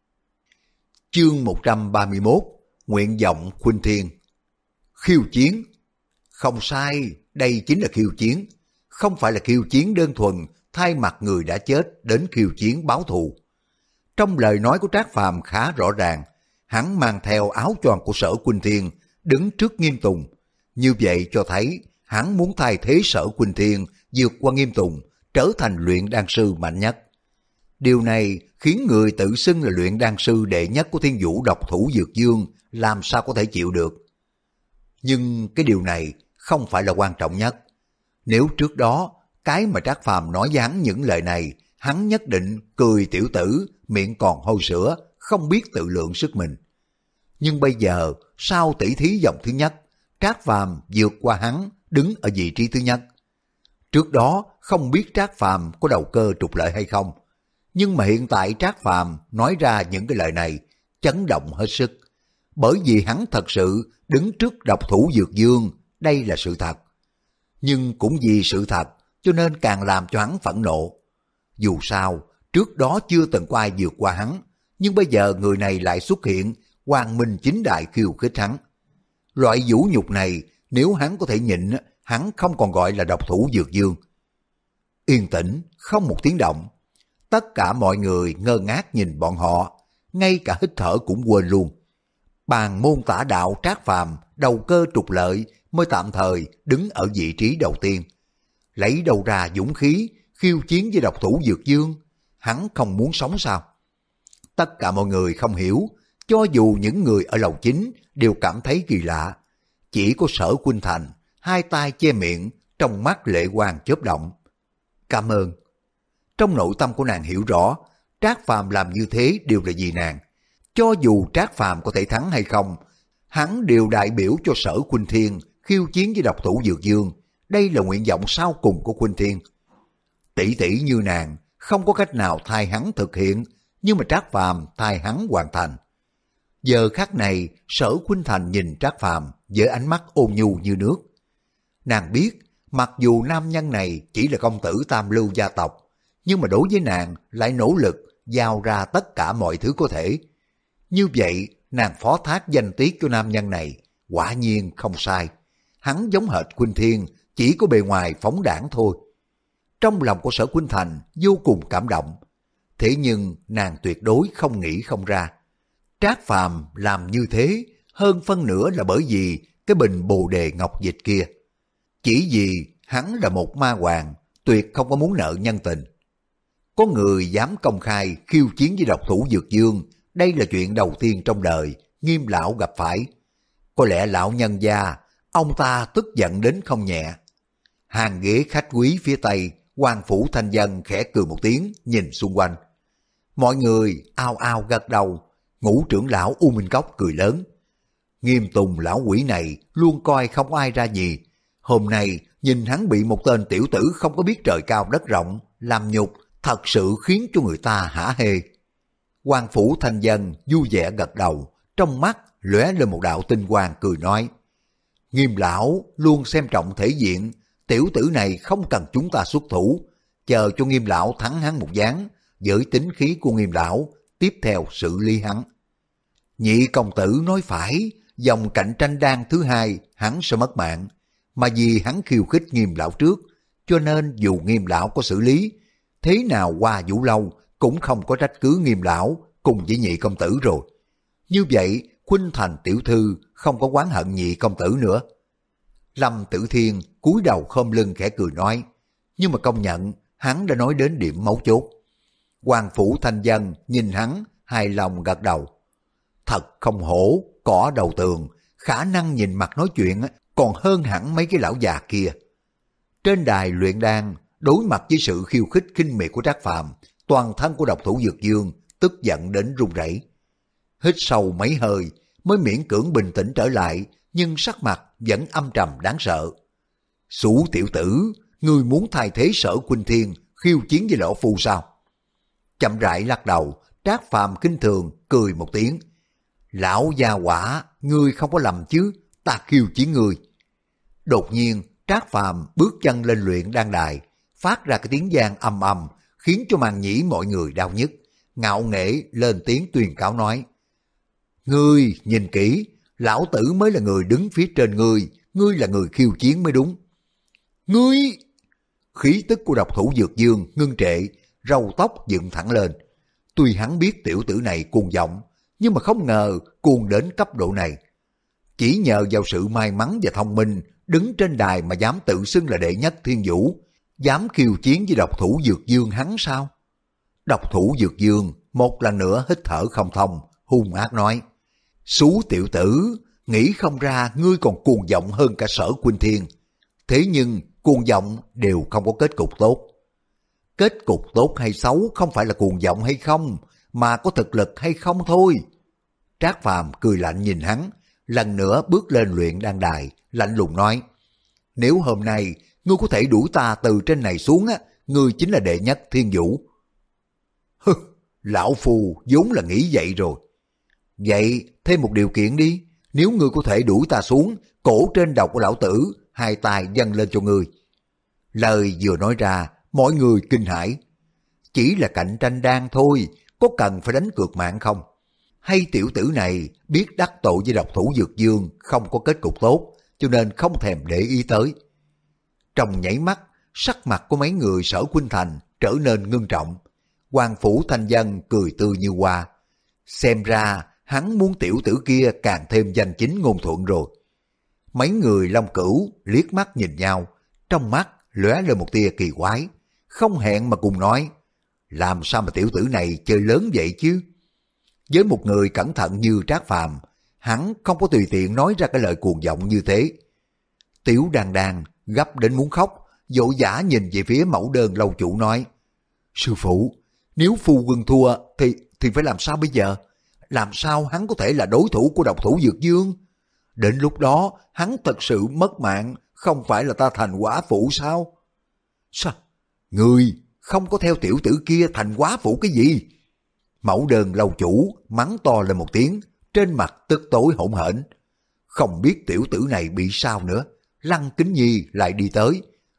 Chương một trăm ba mươi mốt, Nguyện vọng Khuynh Thiên. Khiêu chiến. Không sai, đây chính là khiêu chiến. Không phải là khiêu chiến đơn thuần, thay mặt người đã chết đến khiêu chiến báo thù. Trong lời nói của Trác Phàm khá rõ ràng, hắn mang theo áo choàng của Sở Khuynh Thiên, đứng trước Nghiêm Tùng. Như vậy cho thấy, hắn muốn thay thế Sở Khuynh Thiên vượt qua Nghiêm Tùng, trở thành luyện đan sư mạnh nhất. Điều này khiến người tự xưng là luyện đan sư đệ nhất của Thiên Vũ độc thủ Dược Dương làm sao có thể chịu được. Nhưng cái điều này không phải là quan trọng nhất. Nếu trước đó, cái mà Trác Phàm nói với hắn những lời này, hắn nhất định cười tiểu tử, miệng còn hôi sữa, không biết tự lượng sức mình. Nhưng bây giờ, sau tỷ thí vòng thứ nhất, Trác Phàm vượt qua hắn, đứng ở vị trí thứ nhất. Trước đó, không biết Trác Phàm có đầu cơ trục lợi hay không. Nhưng mà hiện tại Trác Phàm nói ra những cái lời này, chấn động hết sức. Bởi vì hắn thật sự đứng trước độc thủ Dược Dương, đây là sự thật. Nhưng cũng vì sự thật, cho nên càng làm cho hắn phẫn nộ. Dù sao, trước đó chưa từng có ai vượt qua hắn, nhưng bây giờ người này lại xuất hiện, quang minh chính đại khiêu khích hắn. Loại vũ nhục này, nếu hắn có thể nhịn, hắn không còn gọi là độc thủ Dược Dương. Yên tĩnh, không một tiếng động. Tất cả mọi người ngơ ngác nhìn bọn họ, ngay cả hít thở cũng quên luôn. Bàn môn tả đạo Trác Phàm đầu cơ trục lợi mới tạm thời đứng ở vị trí đầu tiên. Lấy đâu ra dũng khí khiêu chiến với độc thủ Dược Dương, hắn không muốn sống sao? Tất cả mọi người không hiểu, cho dù những người ở lầu chính đều cảm thấy kỳ lạ. Chỉ có Sở Khuynh Thành, hai tay che miệng, trong mắt lệ quang chớp động. Cảm ơn. Trong nội tâm của nàng hiểu rõ, Trác Phàm làm như thế đều là vì nàng. Cho dù Trác Phàm có thể thắng hay không, hắn đều đại biểu cho Sở Khuynh Thiên khiêu chiến với độc thủ Dược Dương. Đây là nguyện vọng sau cùng của Khuynh Thiên. Tỷ tỷ như nàng không có cách nào thay hắn thực hiện, nhưng mà Trác Phàm thay hắn hoàn thành. Giờ khắc này, Sở Khuynh Thành nhìn Trác Phàm với ánh mắt ôn nhu như nước. Nàng biết Mặc dù nam nhân này chỉ là công tử tam lưu gia tộc, nhưng mà đối với nàng lại nỗ lực giao ra tất cả mọi thứ có thể. Như vậy, nàng phó thác danh tiết cho nam nhân này, quả nhiên không sai. Hắn giống hệt Khuynh Thiên, chỉ có bề ngoài phóng đãng thôi. Trong lòng của Sở Khuynh Thành vô cùng cảm động. Thế nhưng nàng tuyệt đối không nghĩ không ra. Trác Phàm làm như thế, hơn phân nửa là bởi vì cái bình bồ đề ngọc dịch kia. Chỉ vì hắn là một ma hoàng, tuyệt không có muốn nợ nhân tình. Có người dám công khai khiêu chiến với độc thủ Dược Dương, đây là chuyện đầu tiên trong đời Nghiêm lão gặp phải. Có lẽ lão nhân gia, ông ta tức giận đến không nhẹ. Hàng ghế khách quý phía tây, Hoàng Phủ Thanh Dân khẽ cười một tiếng, nhìn xung quanh. Mọi người ao ao gật đầu, Ngũ trưởng lão U Minh Cốc cười lớn. Nghiêm Tùng lão quỷ này luôn coi không ai ra gì. Hôm nay nhìn hắn bị một tên tiểu tử không có biết trời cao đất rộng làm nhục, thật sự khiến cho người ta hả hê. Hoàng Phủ Thanh Dân vui vẻ gật đầu, trong mắt lóe lên một đạo tinh quang cười nói. Nghiêm lão luôn xem trọng thể diện, tiểu tử này không cần chúng ta xuất thủ, chờ cho Nghiêm lão thắng hắn một ván, với tính khí của Nghiêm lão, tiếp theo xử lý hắn. Nhị công tử nói phải, dòng cạnh tranh đan thứ hai hắn sẽ mất mạng, mà vì hắn khiêu khích Nghiêm lão trước, cho nên dù Nghiêm lão có xử lý, thế nào qua Vũ Lâu cũng không có trách cứ Nghiêm lão cùng với nhị công tử rồi. Như vậy, Khuynh Thành tiểu thư không có oán hận nhị công tử nữa. Lâm Tử Thiên cúi đầu khom lưng khẽ cười nói, nhưng mà công nhận hắn đã nói đến điểm mấu chốt. Hoàng Phủ Thanh Dân nhìn hắn, hài lòng gật đầu. Thật không hổ, cỏ đầu tường, khả năng nhìn mặt nói chuyện còn hơn hẳn mấy cái lão già kia. Trên đài luyện đan, đối mặt với sự khiêu khích khinh miệt của Trác Phàm, toàn thân của độc thủ Dược Dương tức giận đến run rẩy. Hít sâu mấy hơi mới miễn cưỡng bình tĩnh trở lại, nhưng sắc mặt vẫn âm trầm đáng sợ. Sủ tiểu tử, ngươi muốn thay thế Sở Khuynh Thiên khiêu chiến với lão phu sao? Chậm rãi lắc đầu, Trác Phàm khinh thường cười một tiếng. Lão gia quả, ngươi không có lầm chứ, ta khiêu chiến ngươi. Đột nhiên, Trác Phàm bước chân lên luyện đan đài, phát ra cái tiếng vang ầm ầm, khiến cho màng nhĩ mọi người đau nhức, ngạo nghễ lên tiếng tuyên cáo nói. Ngươi nhìn kỹ, lão tử mới là người đứng phía trên ngươi, ngươi là người khiêu chiến mới đúng. Ngươi! Khí tức của độc thủ Dược Dương ngưng trệ, râu tóc dựng thẳng lên. Tuy hắn biết tiểu tử này cuồng vọng, nhưng mà không ngờ cuồng đến cấp độ này. Chỉ nhờ vào sự may mắn và thông minh, đứng trên đài mà dám tự xưng là đệ nhất thiên vũ, dám khiêu chiến với độc thủ Dược Dương hắn sao? Độc thủ Dược Dương một lần nữa hít thở không thông, hung ác nói. Xú tiểu tử, nghĩ không ra ngươi còn cuồng vọng hơn cả Sở Khuynh Thiên. Thế nhưng cuồng vọng đều không có kết cục tốt. Kết cục tốt hay xấu không phải là cuồng vọng hay không, mà có thực lực hay không thôi. Trác Phàm cười lạnh nhìn hắn, lần nữa bước lên luyện đan đài, lạnh lùng nói. Nếu hôm nay ngươi có thể đuổi ta từ trên này xuống á, ngươi chính là đệ nhất thiên vũ. Hừ, lão phù vốn là nghĩ vậy rồi. Vậy thêm một điều kiện đi, nếu ngươi có thể đuổi ta xuống, cổ trên đầu của lão tử, hai tay dâng lên cho ngươi. Lời vừa nói ra, mọi người kinh hãi. Chỉ là cạnh tranh đan thôi, có cần phải đánh cược mạng không? Hay tiểu tử này biết đắc tội với độc thủ Dược Dương không có kết cục tốt, cho nên không thèm để ý tới. Trong nhảy mắt, sắc mặt của mấy người Sở Khuynh Thành trở nên ngưng trọng. Hoàng Phủ Thanh Dân cười tươi như hoa. Xem ra hắn muốn tiểu tử kia càng thêm danh chính ngôn thuận rồi. Mấy người Long Cửu liếc mắt nhìn nhau, trong mắt lóe lên một tia kỳ quái, không hẹn mà cùng nói. Làm sao mà tiểu tử này chơi lớn vậy chứ? Với một người cẩn thận như Trác Phàm, hắn không có tùy tiện nói ra cái lời cuồng vọng như thế. Tiểu Đan Đan gấp đến muốn khóc, vội vã nhìn về phía mẫu đơn lâu chủ nói. Sư phụ, nếu phu quân thua thì thì phải làm sao bây giờ? Làm sao hắn có thể là đối thủ của độc thủ Dược Dương? Đến lúc đó hắn thật sự mất mạng, không phải là ta thành quả phụ sao? Sao? Ngươi không có theo tiểu tử kia thành quá phụ cái gì? Mẫu đơn lâu chủ mắng to lên một tiếng, trên mặt tức tối hỗn hển. Không biết tiểu tử này bị sao nữa, Lăng Kính Nhi lại đi tới,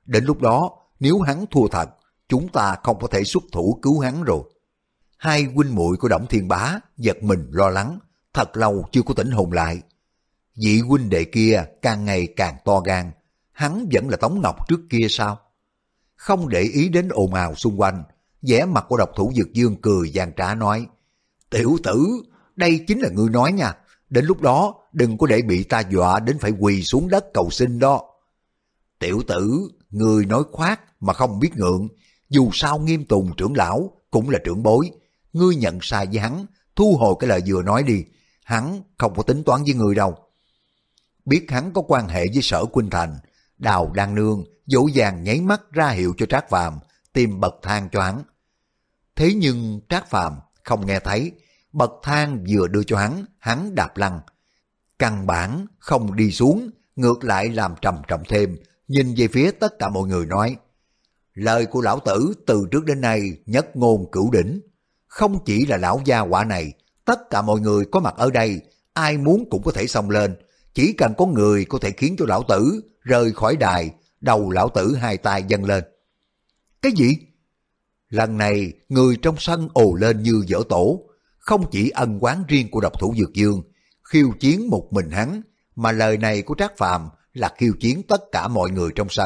Đến lúc đó, nếu hắn thua thật, chúng ta không có thể xuất thủ cứu hắn rồi. Hai huynh muội của Đổng Thiên Bá giật mình lo lắng, thật lâu chưa có tỉnh hồn lại. Vị huynh đệ kia càng ngày càng to gan, hắn vẫn là Tống Ngọc trước kia sao? Không để ý đến ồn ào xung quanh, vẻ mặt của độc thủ Dược Dương cười gian trá nói, tiểu tử, đây chính là ngươi nói nha, đến lúc đó đừng có để bị ta dọa đến phải quỳ xuống đất cầu xin đó. Tiểu tử, ngươi nói khoác mà không biết ngượng, dù sao Nghiêm Tùng trưởng lão cũng là trưởng bối, ngươi nhận sai với hắn, thu hồi cái lời vừa nói đi, hắn không có tính toán với ngươi đâu. Biết hắn có quan hệ với Sở Khuynh Thành, Đào Đan Nương dỗ dàng nháy mắt ra hiệu cho Trác Phàm tìm bậc thang cho hắn. Thế nhưng Trác Phàm không nghe thấy, bậc thang vừa đưa cho hắn, hắn đạp lăn. Căn bản không đi xuống, ngược lại làm trầm trọng thêm, nhìn về phía tất cả mọi người nói, lời của lão tử từ trước đến nay nhất ngôn cửu đỉnh. Không chỉ là lão gia hỏa này, tất cả mọi người có mặt ở đây, ai muốn cũng có thể xông lên, chỉ cần có người có thể khiến cho lão tử rời khỏi đài, đầu lão tử hai tay dâng lên. Cái gì? Lần này người trong sân ồ lên như dở tổ, không chỉ ân oán riêng của độc thủ Dược Dương, khiêu chiến một mình hắn, mà lời này của Trác Phàm là khiêu chiến tất cả mọi người trong sân.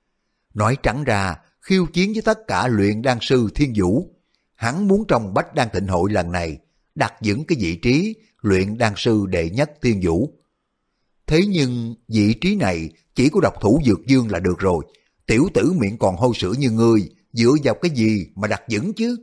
Nói trắng ra, khiêu chiến với tất cả luyện đan sư Thiên Vũ. Hắn muốn trong Bách Đan Thịnh Hội lần này đặt vững cái vị trí luyện đan sư đệ nhất Thiên Vũ. Thế nhưng vị trí này chỉ có độc thủ Dược Dương là được rồi, tiểu tử miệng còn hôi sữa như ngươi, dựa vào cái gì mà đặt vững chứ?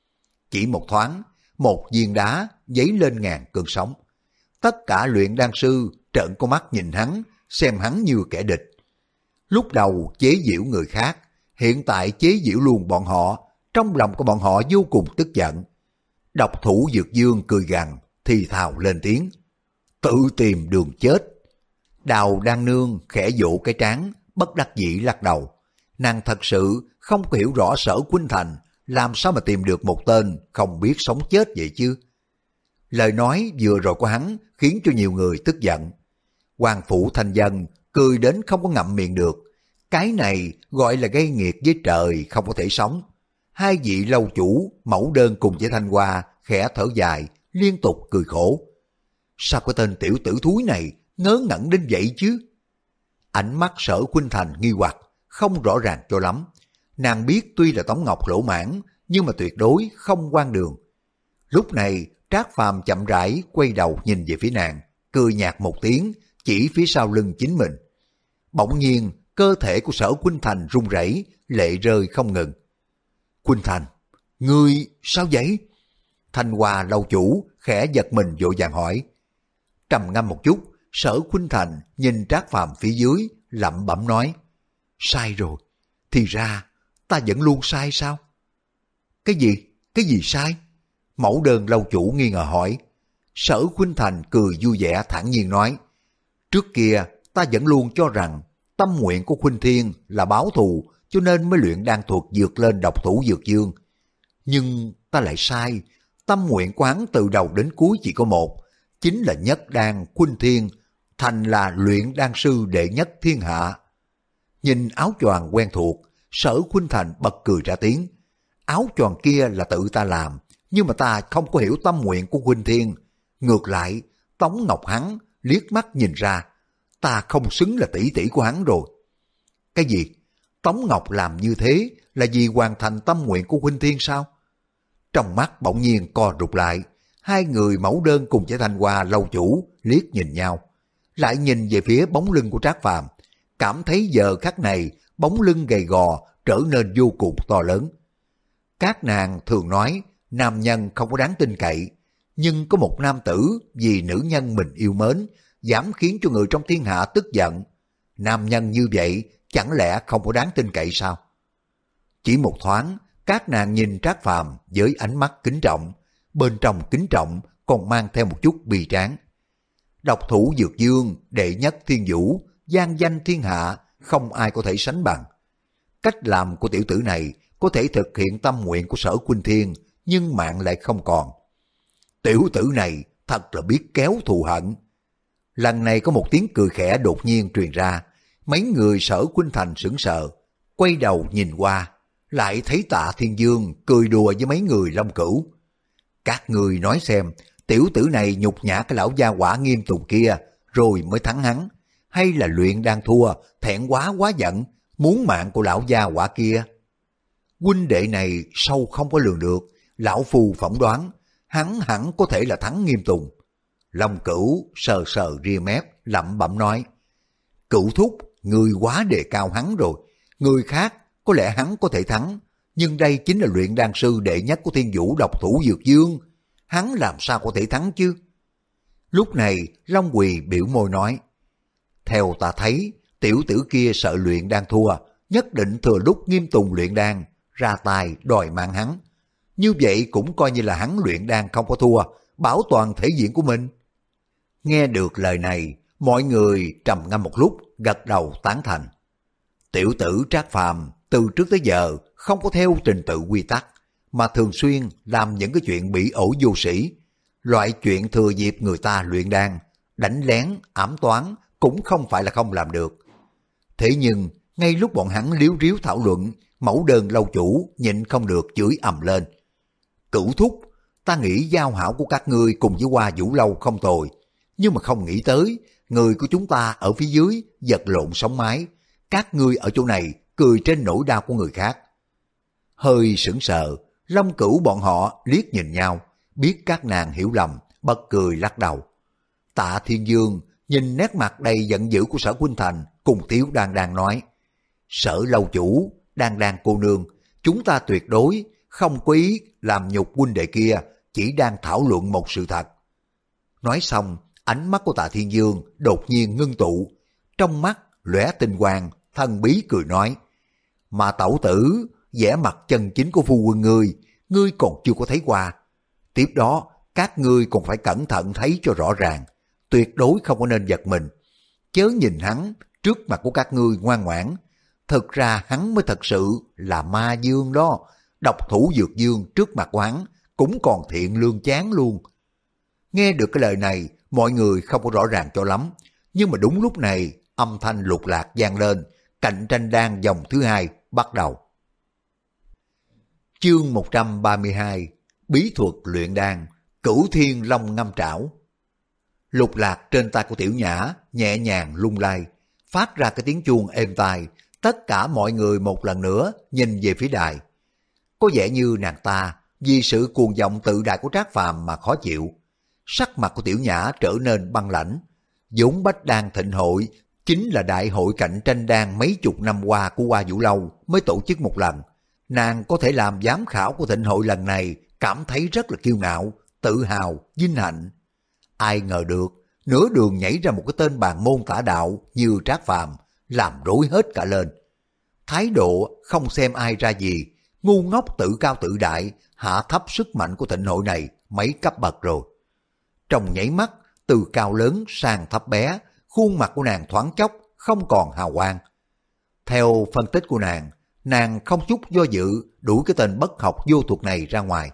Chỉ một thoáng, một viên đá dấy lên ngàn cơn sóng. Tất cả luyện đan sư trợn con mắt nhìn hắn, xem hắn như kẻ địch. Lúc đầu chế giễu người khác, hiện tại chế giễu luôn bọn họ, trong lòng của bọn họ vô cùng tức giận. Độc thủ Dược Dương cười gằn, thì thào lên tiếng, tự tìm đường chết. Đào Đan Nương khẽ vỗ cái trán, bất đắc dĩ lắc đầu. Nàng thật sự không có hiểu rõ Sở Khuynh Thành, làm sao mà tìm được một tên không biết sống chết vậy chứ? Lời nói vừa rồi của hắn khiến cho nhiều người tức giận. Hoàng Phủ Thanh Dân cười đến không có ngậm miệng được. Cái này gọi là gây nghiệt với trời, không có thể sống. Hai vị lâu chủ, Mẫu Đơn cùng với Thanh Hoa khẽ thở dài, liên tục cười khổ. Sao cái tên tiểu tử thúi này ngớ ngẩn đến vậy chứ? Ánh mắt Sở Khuynh Thành nghi hoặc, không rõ ràng cho lắm. Nàng biết tuy là Tống Ngọc lỗ mãn, nhưng mà tuyệt đối không quan đường. Lúc này Trác Phàm chậm rãi quay đầu nhìn về phía nàng, cười nhạt một tiếng, chỉ phía sau lưng chính mình. Bỗng nhiên cơ thể của Sở Khuynh Thành run rẩy, lệ rơi không ngừng. Khuynh Thành, ngươi sao vậy? Thanh Hoa lâu chủ khẽ giật mình vội vàng hỏi. Trầm ngâm một chút, Sở Khuynh Thành nhìn Trác Phàm phía dưới, lẩm bẩm nói, sai rồi, thì ra ta vẫn luôn sai sao? Cái gì? Cái gì sai? Mẫu Đơn lâu chủ nghi ngờ hỏi. Sở Khuynh Thành cười vui vẻ thản nhiên nói, trước kia ta vẫn luôn cho rằng tâm nguyện của Khuynh Thiên là báo thù, cho nên mới luyện đan thuật vượt lên độc thủ Dược Dương. Nhưng ta lại sai, tâm nguyện của hắn từ đầu đến cuối chỉ có một, chính là nhất đan Khuynh Thiên, thành là luyện đan sư đệ nhất thiên hạ. Nhìn áo choàng quen thuộc, Sở Khuynh Thành bật cười ra tiếng. Áo choàng kia là tự ta làm, nhưng mà ta không có hiểu tâm nguyện của Khuynh Thiên. Ngược lại, Tống Ngọc hắn liếc mắt nhìn ra, ta không xứng là tỷ tỷ của hắn rồi. Cái gì? Tống Ngọc làm như thế là vì hoàn thành tâm nguyện của Khuynh Thiên sao? Trong mắt bỗng nhiên co rụt lại, hai người Mẫu Đơn cùng với Thanh Hoa lâu chủ liếc nhìn nhau, lại nhìn về phía bóng lưng của Trác Phàm, cảm thấy giờ khắc này bóng lưng gầy gò trở nên vô cùng to lớn. Các nàng thường nói nam nhân không có đáng tin cậy, nhưng có một nam tử vì nữ nhân mình yêu mến dám khiến cho người trong thiên hạ tức giận. Nam nhân như vậy chẳng lẽ không có đáng tin cậy sao? Chỉ một thoáng, các nàng nhìn Trác Phàm với ánh mắt kính trọng, bên trong kính trọng còn mang theo một chút bi tráng. Độc thủ Dược Dương, đệ nhất Thiên Vũ, gian danh thiên hạ, không ai có thể sánh bằng. Cách làm của tiểu tử này có thể thực hiện tâm nguyện của Sở Khuynh Thiên, nhưng mạng lại không còn. Tiểu tử này thật là biết kéo thù hận. Lần này có một tiếng cười khẽ đột nhiên truyền ra, mấy người Sở Khuynh Thành sững sờ, quay đầu nhìn qua, lại thấy Tạ Thiên Dương cười đùa với mấy người Long Cửu. Các người nói xem, tiểu tử này nhục nhã cái lão gia quả Nghiêm Tùng kia rồi mới thắng hắn, hay là luyện đang thua, thẹn quá quá giận, muốn mạng của lão gia quả kia? Huynh đệ này sâu không có lường được, lão phu phỏng đoán, hắn hẳn có thể là thắng Nghiêm Tùng. Long Cửu sờ sờ ria mép, lẩm bẩm nói, Cửu thúc, người quá đề cao hắn rồi, người khác có lẽ hắn có thể thắng, nhưng đây chính là luyện đan sư đệ nhất của Thiên Vũ độc thủ Dược Dương, hắn làm sao có thể thắng chứ? Lúc này Long Quỳ biểu môi nói, theo ta thấy, tiểu tử kia sợ luyện đan thua, nhất định thừa lúc Nghiêm Tùng luyện đan, ra tay đòi mạng hắn. Như vậy cũng coi như là hắn luyện đan không có thua, bảo toàn thể diện của mình. Nghe được lời này, mọi người trầm ngâm một lúc, gật đầu tán thành. Tiểu tử Trác Phàm từ trước tới giờ không có theo trình tự quy tắc, mà thường xuyên làm những cái chuyện bỉ ổi vô sĩ. Loại chuyện thừa dịp người ta luyện đan, đánh lén, ám toán cũng không phải là không làm được. Thế nhưng, ngay lúc bọn hắn liếu riếu thảo luận, mẫu đơn lâu chủ nhịn không được chửi ầm lên. Cửu thúc, ta nghĩ giao hảo của các ngươi cùng với Hoa Vũ Lâu không tồi, nhưng mà không nghĩ tới, người của chúng ta ở phía dưới vật lộn sống mái, các ngươi ở chỗ này cười trên nỗi đau của người khác. Hơi sững sờ, Long Cửu bọn họ liếc nhìn nhau, biết các nàng hiểu lầm, bật cười lắc đầu. Tạ Thiên Dương nhìn nét mặt đầy giận dữ của Sở Khuynh Thành cùng Tiếu Đan Đan nói, Sở lâu chủ, Đan Đan cô nương, chúng ta tuyệt đối không có ý làm nhục huynh đệ kia, chỉ đang thảo luận một sự thật. Nói xong, ánh mắt của Tạ Thiên Dương đột nhiên ngưng tụ, trong mắt lóe tinh quang, thần bí cười nói, mà tẩu tử, vẻ mặt chân chính của phu quân ngươi, ngươi còn chưa có thấy qua. Tiếp đó, các ngươi còn phải cẩn thận thấy cho rõ ràng, tuyệt đối không có nên giật mình. Chớ nhìn hắn trước mặt của các ngươi ngoan ngoãn, thực ra hắn mới thật sự là ma dương đó, độc thủ Dược Dương trước mặt của hắn cũng còn thiện lương chán luôn. Nghe được cái lời này, mọi người không có rõ ràng cho lắm, nhưng mà đúng lúc này âm thanh lục lạc vang lên, cạnh tranh đan vòng thứ hai bắt đầu. Chương một trăm ba mươi hai, bí thuật luyện đan, Cửu Thiên Long ngâm trảo. Lục lạc trên tay của Tiểu Nhã nhẹ nhàng lung lay, phát ra cái tiếng chuông êm tai, tất cả mọi người một lần nữa nhìn về phía đài. Có vẻ như nàng ta vì sự cuồng vọng tự đại của Trác Phàm mà khó chịu. Sắc mặt của Tiểu Nhã trở nên băng lãnh. Vốn Bách Đan Thịnh Hội chính là đại hội cạnh tranh đan mấy chục năm qua của Hoa Vũ Lâu mới tổ chức một lần. Nàng có thể làm giám khảo của thịnh hội lần này cảm thấy rất là kiêu ngạo, tự hào, vinh hạnh. Ai ngờ được, nửa đường nhảy ra một cái tên bàn môn tả đạo như Trác Phàm, làm rối hết cả lên. Thái độ không xem ai ra gì, ngu ngốc tự cao tự đại, hạ thấp sức mạnh của thịnh hội này mấy cấp bậc rồi. Trong nhảy mắt, từ cao lớn sang thấp bé, khuôn mặt của nàng thoáng chốc không còn hào quang. Theo phân tích của nàng, nàng không chút do dự đuổi cái tên bất học vô thuật này ra ngoài.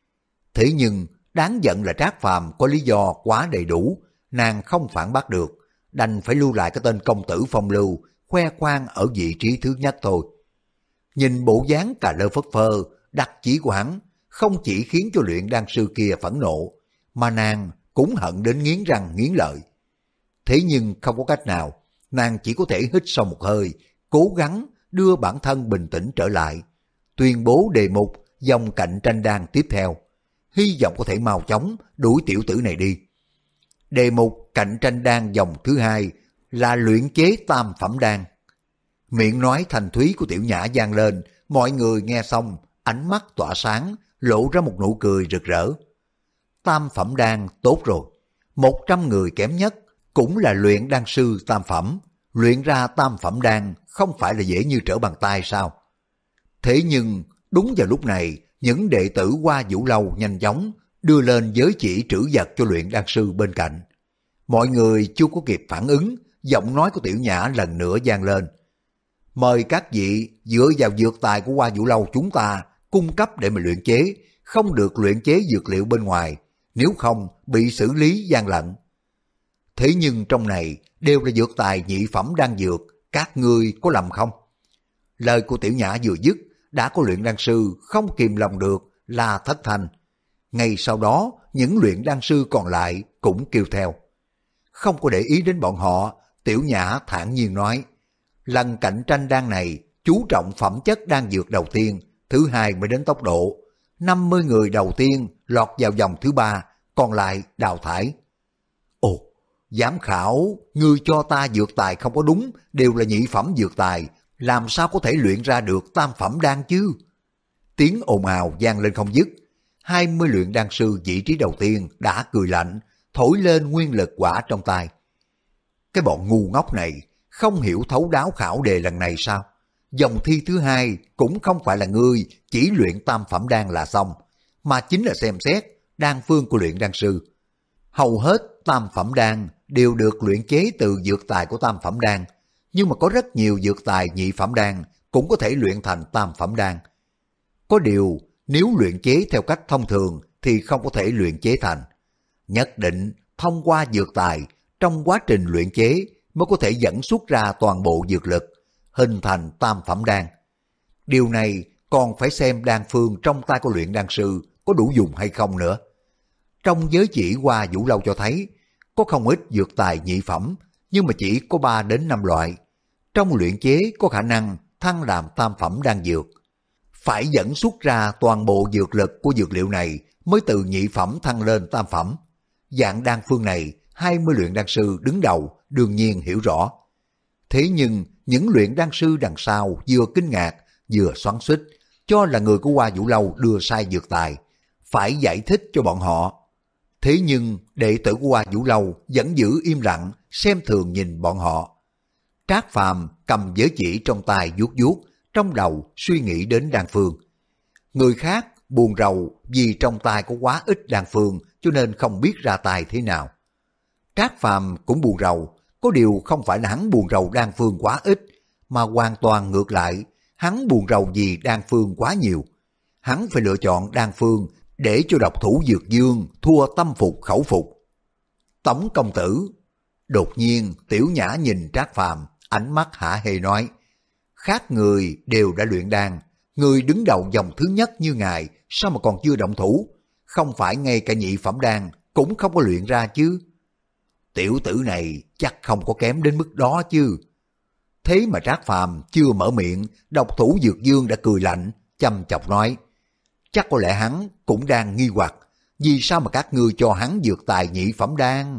Thế nhưng đáng giận là Trác Phàm có lý do quá đầy đủ, nàng không phản bác được, đành phải lưu lại cái tên công tử phong lưu, khoe khoang ở vị trí thứ nhất thôi. Nhìn bộ dáng cà lơ phất phơ, đặc chỉ của hắn, không chỉ khiến cho luyện đan sư kia phẫn nộ, mà nàng cũng hận đến nghiến răng nghiến lợi. Thế nhưng không có cách nào, nàng chỉ có thể hít sâu một hơi, cố gắng đưa bản thân bình tĩnh trở lại, tuyên bố đề mục dòng cạnh tranh đan tiếp theo, hy vọng có thể mau chóng đuổi tiểu tử này đi. Đề mục cạnh tranh đan dòng thứ hai là luyện chế tam phẩm đan. Miệng nói thành thúy của Tiểu Nhã vang lên, mọi người nghe xong, ánh mắt tỏa sáng, lộ ra một nụ cười rực rỡ. Tam phẩm đan tốt rồi, một trăm người kém nhất cũng là luyện đan sư tam phẩm, luyện ra tam phẩm đan không phải là dễ như trở bàn tay sao? Thế nhưng đúng vào lúc này, những đệ tử Hoa Vũ Lâu nhanh chóng đưa lên giới chỉ trữ vật cho luyện đan sư bên cạnh. Mọi người chưa có kịp phản ứng, giọng nói của Tiểu Nhã lần nữa vang lên. Mời các vị dựa vào dược tài của Hoa Vũ Lâu chúng ta cung cấp để mà luyện chế, không được luyện chế dược liệu bên ngoài, nếu không bị xử lý gian lận. Thế nhưng trong này đều là dược tài nhị phẩm đan dược, các ngươi có lầm không? Lời của Tiểu Nhã vừa dứt, đã có luyện đan sư không kìm lòng được la thất thanh. Ngay sau đó, những luyện đan sư còn lại cũng kêu theo. Không có để ý đến bọn họ, Tiểu Nhã thản nhiên nói, lần cạnh tranh đan này chú trọng phẩm chất đan dược đầu tiên, thứ hai mới đến tốc độ. năm mươi người đầu tiên lọt vào vòng thứ ba, còn lại đào thải. Ồ, giám khảo, ngươi cho ta dược tài không có đúng, đều là nhị phẩm dược tài, làm sao có thể luyện ra được tam phẩm đan chứ? Tiếng ồn ào vang lên không dứt. hai mươi luyện đan sư vị trí đầu tiên đã cười lạnh, thổi lên nguyên lực quả trong tay. Cái bọn ngu ngốc này không hiểu thấu đáo khảo đề lần này sao? Dòng thi thứ hai cũng không phải là ngươi chỉ luyện tam phẩm đan là xong, mà chính là xem xét đan phương của luyện đan sư. Hầu hết tam phẩm đan đều được luyện chế từ dược tài của tam phẩm đan, nhưng mà có rất nhiều dược tài nhị phẩm đan cũng có thể luyện thành tam phẩm đan. Có điều, nếu luyện chế theo cách thông thường thì không có thể luyện chế thành. Nhất định thông qua dược tài, trong quá trình luyện chế mới có thể dẫn xuất ra toàn bộ dược lực, hình thành tam phẩm đan. Điều này còn phải xem đan phương trong tay của luyện đan sư có đủ dùng hay không nữa. Trong giới chỉ Hoa Vũ Lâu cho thấy, có không ít dược tài nhị phẩm, nhưng mà chỉ có ba đến năm loại. Trong luyện chế có khả năng thăng làm tam phẩm đan dược. Phải dẫn xuất ra toàn bộ dược lực của dược liệu này mới từ nhị phẩm thăng lên tam phẩm. Dạng đan phương này, hai mươi luyện đan sư đứng đầu đương nhiên hiểu rõ. Thế nhưng những luyện đan sư đằng sau vừa kinh ngạc vừa xoắn xuýt, cho là người của Hoa Vũ Lâu đưa sai dược tài, phải giải thích cho bọn họ. Thế nhưng đệ tử của Hoa Vũ Lâu vẫn giữ im lặng, xem thường nhìn bọn họ. Trác Phàm cầm giới chỉ trong tay vuốt vuốt, trong đầu suy nghĩ đến đan phương. Người khác buồn rầu vì trong tay có quá ít đan phương cho nên không biết ra tay thế nào. Trác Phàm cũng buồn rầu, có điều không phải là hắn buồn rầu đan phương quá ít, mà hoàn toàn ngược lại, hắn buồn rầu vì đan phương quá nhiều. Hắn phải lựa chọn đan phương để cho độc thủ Dược Dương thua tâm phục khẩu phục. Tống công tử. Đột nhiên Tiểu Nhã nhìn Trác Phàm, ánh mắt hả hê nói, khác người đều đã luyện đan, người đứng đầu dòng thứ nhất như ngài sao mà còn chưa động thủ, không phải ngay cả nhị phẩm đan cũng không có luyện ra chứ? Tiểu tử này chắc không có kém đến mức đó chứ. Thế mà Trác Phàm chưa mở miệng, độc thủ Dược Dương đã cười lạnh, chăm chọc nói, chắc có lẽ hắn cũng đang nghi hoặc, vì sao mà các ngươi cho hắn dược tài nhị phẩm đan?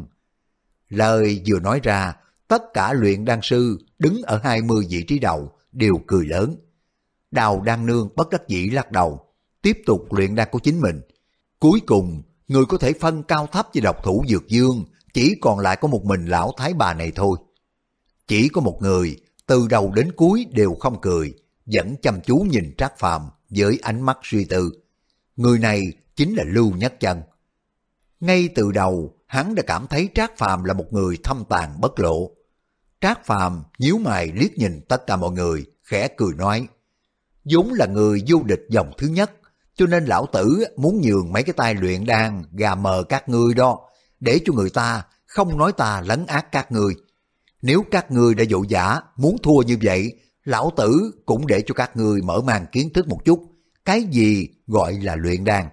Lời vừa nói ra, tất cả luyện đan sư đứng ở hai mươi vị trí đầu đều cười lớn. Đào Đan Nương bất đắc dĩ lắc đầu, tiếp tục luyện đan của chính mình. Cuối cùng, người có thể phân cao thấp với độc thủ Dược Dương chỉ còn lại có một mình lão thái bà này thôi. Chỉ có một người, từ đầu đến cuối đều không cười, vẫn chăm chú nhìn Trác Phàm với ánh mắt suy tư. Người này chính là Lưu Nhất Chân. Ngay từ đầu, hắn đã cảm thấy Trác Phàm là một người thâm tàn bất lộ. Trác Phàm nhíu mày liếc nhìn tất cả mọi người, khẽ cười nói, vốn là người vô địch dòng thứ nhất, cho nên lão tử muốn nhường mấy cái tay luyện đan gà mờ các ngươi đó, để cho người ta không nói ta lấn át các ngươi. Nếu các ngươi đã vội vã muốn thua như vậy, lão tử cũng để cho các ngươi mở màn kiến thức một chút, cái gì gọi là luyện đan.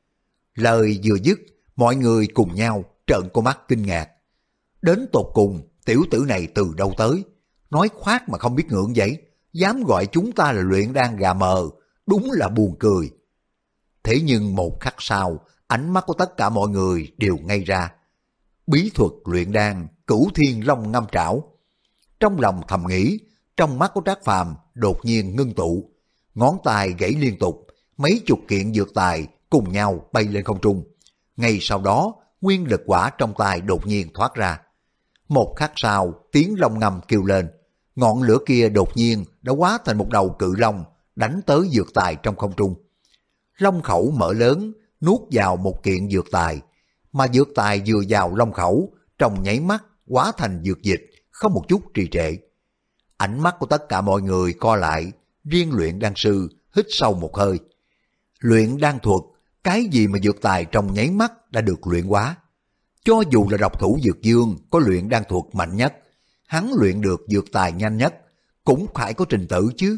Lời vừa dứt, mọi người cùng nhau trợn con mắt kinh ngạc. Đến tột cùng, tiểu tử này từ đâu tới? Nói khoác mà không biết ngượng vậy, dám gọi chúng ta là luyện đan gà mờ, đúng là buồn cười. Thế nhưng một khắc sau, ánh mắt của tất cả mọi người đều ngây ra. Bí thuật luyện đan, Cửu Thiên Long Ngâm Trảo. Trong lòng thầm nghĩ, trong mắt của Trác Phàm đột nhiên ngưng tụ, ngón tay gãy liên tục, mấy chục kiện dược tài cùng nhau bay lên không trung. Ngay sau đó, nguyên lực quả trong tay đột nhiên thoát ra. Một khắc sau, tiếng long ngâm kêu lên, ngọn lửa kia đột nhiên đã hóa thành một đầu cự long, đánh tới dược tài trong không trung. Long khẩu mở lớn, nuốt vào một kiện dược tài, mà dược tài vừa vào long khẩu, trong nháy mắt hóa thành dược dịch, không một chút trì trệ. Ánh mắt của tất cả mọi người co lại, riêng luyện đan sư hít sâu một hơi. Luyện đan thuật, cái gì mà dược tài trong nháy mắt đã được luyện hóa. Cho dù là độc thủ Dược Dương có luyện đan thuật mạnh nhất, hắn luyện được dược tài nhanh nhất, cũng phải có trình tự chứ.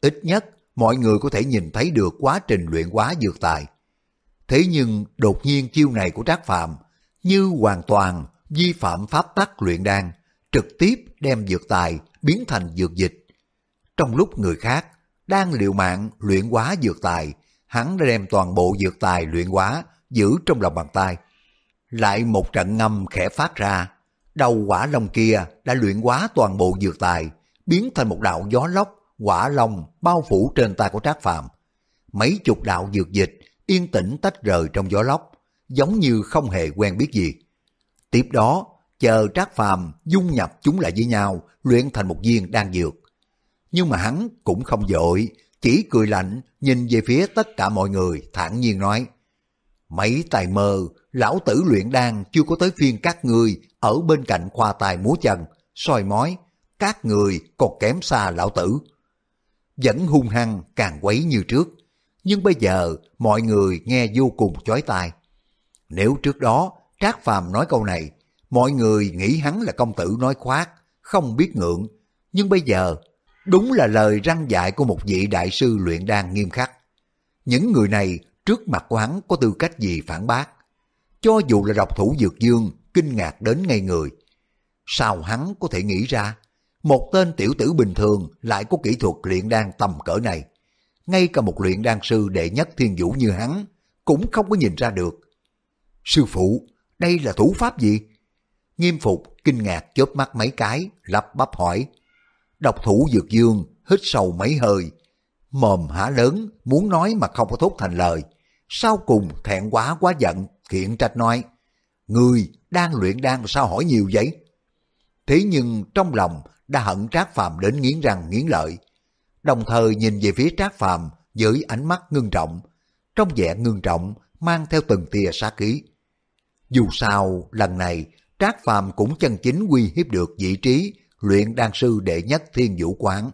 ít nhất mọi người có thể nhìn thấy được quá trình luyện hóa dược tài. Thế nhưng đột nhiên chiêu này của Trác Phàm như hoàn toàn vi phạm pháp tắc luyện đan, trực tiếp đem dược tài biến thành dược dịch. Trong lúc người khác đang liều mạng luyện hóa dược tài, hắn đã đem toàn bộ dược tài luyện hóa giữ trong lòng bàn tay. Lại một trận ngâm khẽ phát ra, đầu hỏa long kia đã luyện hóa toàn bộ dược tài, biến thành một đạo gió lốc hỏa long bao phủ trên tay của Trác Phàm. Mấy chục đạo dược dịch yên tĩnh tách rời trong gió lốc, giống như không hề quen biết gì. Tiếp đó, chờ Trác Phàm dung nhập chúng lại với nhau, luyện thành một viên đan dược. Nhưng mà hắn cũng không vội, chỉ cười lạnh nhìn về phía tất cả mọi người, thản nhiên nói: mấy tài mơ, lão tử luyện đan chưa có tới phiên các ngươi ở bên cạnh khoa tài múa chân, soi mói, các người còn kém xa lão tử. Vẫn hung hăng càng quấy như trước, nhưng bây giờ mọi người nghe vô cùng chói tai. Nếu trước đó Trác Phàm nói câu này, mọi người nghĩ hắn là công tử nói khoác, không biết ngượng, nhưng bây giờ đúng là lời răn dạy của một vị đại sư luyện đan nghiêm khắc. Những người này trước mặt của hắn có tư cách gì phản bác? Cho dù là độc thủ Dược Dương kinh ngạc đến ngây người. Sao hắn có thể nghĩ ra một tên tiểu tử bình thường lại có kỹ thuật luyện đan tầm cỡ này? Ngay cả một luyện đan sư đệ nhất thiên vũ như hắn cũng không có nhìn ra được. Sư phụ, đây là thủ pháp gì? Nghiêm Phục kinh ngạc chớp mắt mấy cái, lắp bắp hỏi. Độc thủ Dược Dương hít sâu mấy hơi, mồm há lớn muốn nói mà không có thốt thành lời. Sau cùng thẹn quá quá giận, khiển trách nói: người đang luyện đan sao hỏi nhiều vậy? Thế nhưng trong lòng đã hận Trác Phàm đến nghiến răng nghiến lợi, đồng thời nhìn về phía Trác Phàm với ánh mắt ngưng trọng, trong vẻ ngưng trọng mang theo từng tia sát khí. Dù sao lần này Trác Phàm cũng chân chính uy hiếp được vị trí luyện đan sư đệ nhất thiên vũ quán.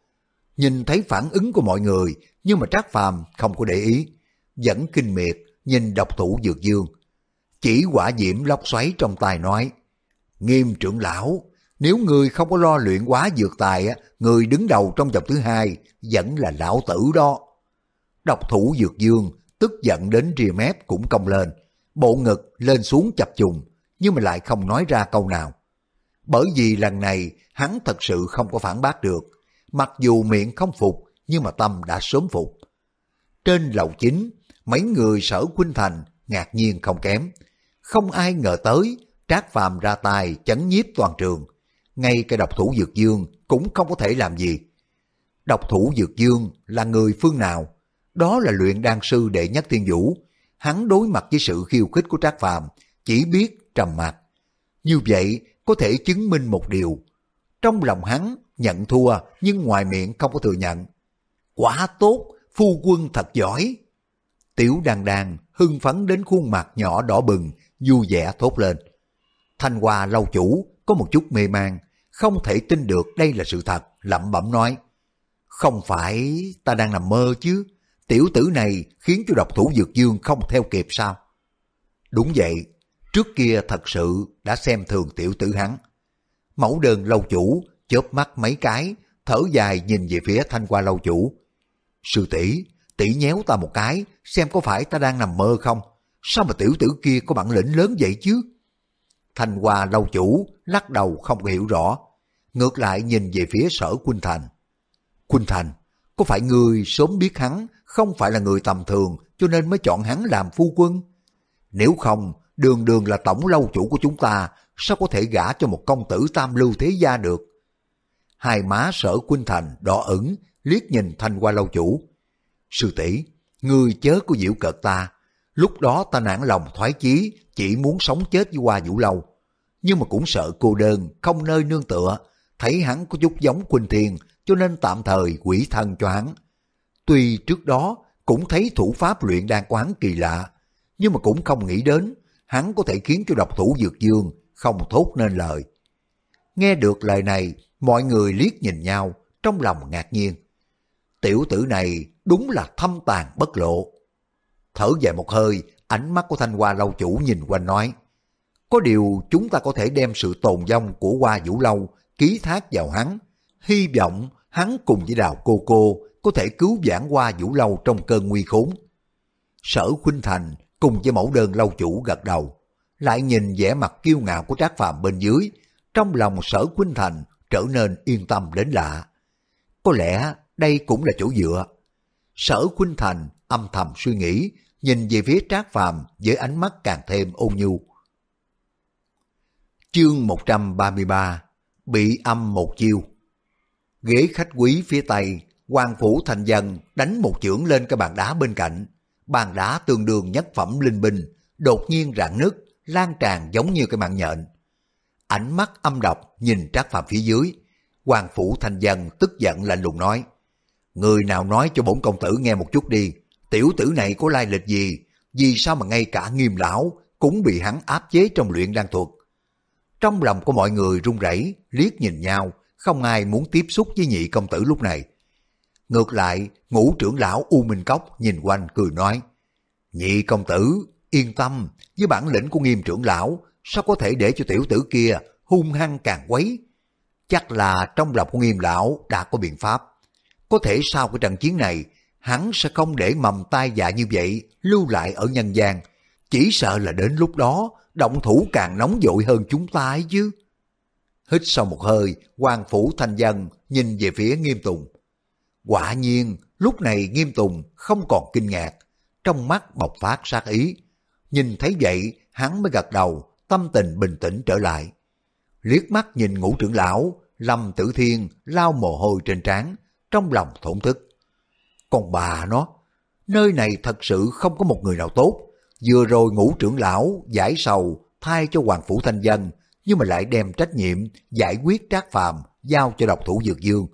Nhìn thấy phản ứng của mọi người, nhưng mà Trác Phàm không có để ý, vẫn kinh miệt nhìn độc thủ Dược Dương. Chỉ hỏa diễm lốc xoáy trong tay nói: Nghiêm trưởng lão, nếu người không có lo luyện hóa dược tài, người đứng đầu trong vòng thứ hai vẫn là lão tử đó. Độc thủ Dược Dương tức giận đến rìa mép cũng cong lên, bộ ngực lên xuống chập trùng, nhưng mà lại không nói ra câu nào. Bởi vì lần này hắn thật sự không có phản bác được, mặc dù miệng không phục nhưng mà tâm đã sớm phục. Trên lầu chính, mấy người Sở Khuynh Thành ngạc nhiên không kém. Không ai ngờ tới Trác Phàm ra tay chấn nhiếp toàn trường, ngay cái độc thủ Dược Dương cũng không có thể làm gì. Độc thủ Dược Dương là người phương nào? Đó là luyện đan sư đệ nhất thiên vũ. Hắn đối mặt với sự khiêu khích của Trác Phàm chỉ biết trầm mặc. Như vậy có thể chứng minh một điều, trong lòng hắn nhận thua nhưng ngoài miệng không có thừa nhận. Quá tốt, phu quân thật giỏi. Tiểu Đan Đan hưng phấn đến khuôn mặt nhỏ đỏ bừng, vui vẻ thốt lên. Thanh Hoa lâu chủ có một chút mê man, không thể tin được đây là sự thật, lẩm bẩm nói: không phải ta đang nằm mơ chứ? Tiểu tử này khiến cho độc thủ Dược Dương không theo kịp sao? Đúng vậy, trước kia thật sự đã xem thường tiểu tử hắn. Mẫu Đơn lâu chủ chớp mắt mấy cái, thở dài nhìn về phía Thanh Hoa lâu chủ. Sư tỷ, tỷ nhéo ta một cái, xem có phải ta đang nằm mơ không? Sao mà tiểu tử kia có bản lĩnh lớn vậy chứ? Thanh Hoa lâu chủ lắc đầu không hiểu rõ, ngược lại nhìn về phía Sở Khuynh Thành. Khuynh Thành, có phải ngươi sớm biết hắn không phải là người tầm thường cho nên mới chọn hắn làm phu quân? Nếu không, đường đường là tổng lâu chủ của chúng ta, sao có thể gả cho một công tử tam lưu thế gia được? Hai má Sở Khuynh Thành đỏ ửng, liếc nhìn Thanh Hoa lâu chủ. Sư tỷ, ngươi chớ có giễu cợt ta. Lúc đó ta nản lòng thoái chí, chỉ muốn sống chết với Hoa Vũ Lâu, nhưng mà cũng sợ cô đơn, không nơi nương tựa. Thấy hắn có chút giống Khuynh Thiên, cho nên tạm thời quỷ thân cho hắn. Tuy trước đó cũng thấy thủ pháp luyện đan của hắn kỳ lạ, nhưng mà cũng không nghĩ đến hắn có thể khiến cho độc thủ Dược Dương không thốt nên lời. Nghe được lời này, mọi người liếc nhìn nhau, trong lòng ngạc nhiên. Tiểu tử này đúng là thâm tàn bất lộ. Thở dài một hơi, ánh mắt của Thanh Hoa lâu chủ nhìn quanh nói: có điều chúng ta có thể đem sự tồn vong của Hoa Vũ Lâu ký thác vào hắn, hy vọng hắn cùng với Đào cô cô có thể cứu vãn qua Vũ Lâu trong cơn nguy khốn. Sở Khuynh Thành cùng với mẫu đơn lâu chủ gật đầu, lại nhìn vẻ mặt kiêu ngạo của Trác Phàm bên dưới, trong lòng Sở Khuynh Thành trở nên yên tâm đến lạ. Có lẽ đây cũng là chỗ dựa. Sở Khuynh Thành âm thầm suy nghĩ, nhìn về phía Trác Phàm với ánh mắt càng thêm ôn nhu. Chương một trăm ba mươi ba, bị âm một chiêu. Ghế khách quý phía tây, Hoàng Phủ Thành Dân đánh một chưởng lên cái bàn đá bên cạnh. Bàn đá tương đương nhất phẩm linh binh, đột nhiên rạn nứt, lan tràn giống như cái mạng nhện. Ánh mắt âm độc nhìn Trác Phàm phía dưới. Hoàng Phủ Thành Dân tức giận lạnh lùng nói: người nào nói cho bổn công tử nghe một chút đi, tiểu tử này có lai lịch gì, vì sao mà ngay cả Nghiêm lão cũng bị hắn áp chế trong luyện đan thuật. Trong lòng của mọi người run rẩy, liếc nhìn nhau, không ai muốn tiếp xúc với nhị công tử lúc này. Ngược lại, Ngũ trưởng lão U Minh Cốc nhìn quanh cười nói: nhị công tử yên tâm, với bản lĩnh của Nghiêm trưởng lão sao có thể để cho tiểu tử kia hung hăng càng quấy. Chắc là trong lòng của Nghiêm lão đã có biện pháp. Có thể sau cái trận chiến này, hắn sẽ không để mầm tai dạ như vậy lưu lại ở nhân gian. Chỉ sợ là đến lúc đó, động thủ càng nóng vội hơn chúng ta ấy chứ. Hít sau một hơi, Hoàng Phủ Thành Dân nhìn về phía Nghiêm Tùng. Quả nhiên, lúc này Nghiêm Tùng không còn kinh ngạc, trong mắt bộc phát sát ý. Nhìn thấy vậy, hắn mới gật đầu, tâm tình bình tĩnh trở lại. Liếc mắt nhìn Ngũ trưởng lão, Lâm Tử Thiên lau mồ hôi trên trán, trong lòng thổn thức. Còn bà nó, nơi này thật sự không có một người nào tốt. Vừa rồi Ngũ trưởng lão giải sầu thay cho Hoàng Phủ Thanh Dân, nhưng mà lại đem trách nhiệm giải quyết Trác Phàm giao cho độc thủ Dược Dương.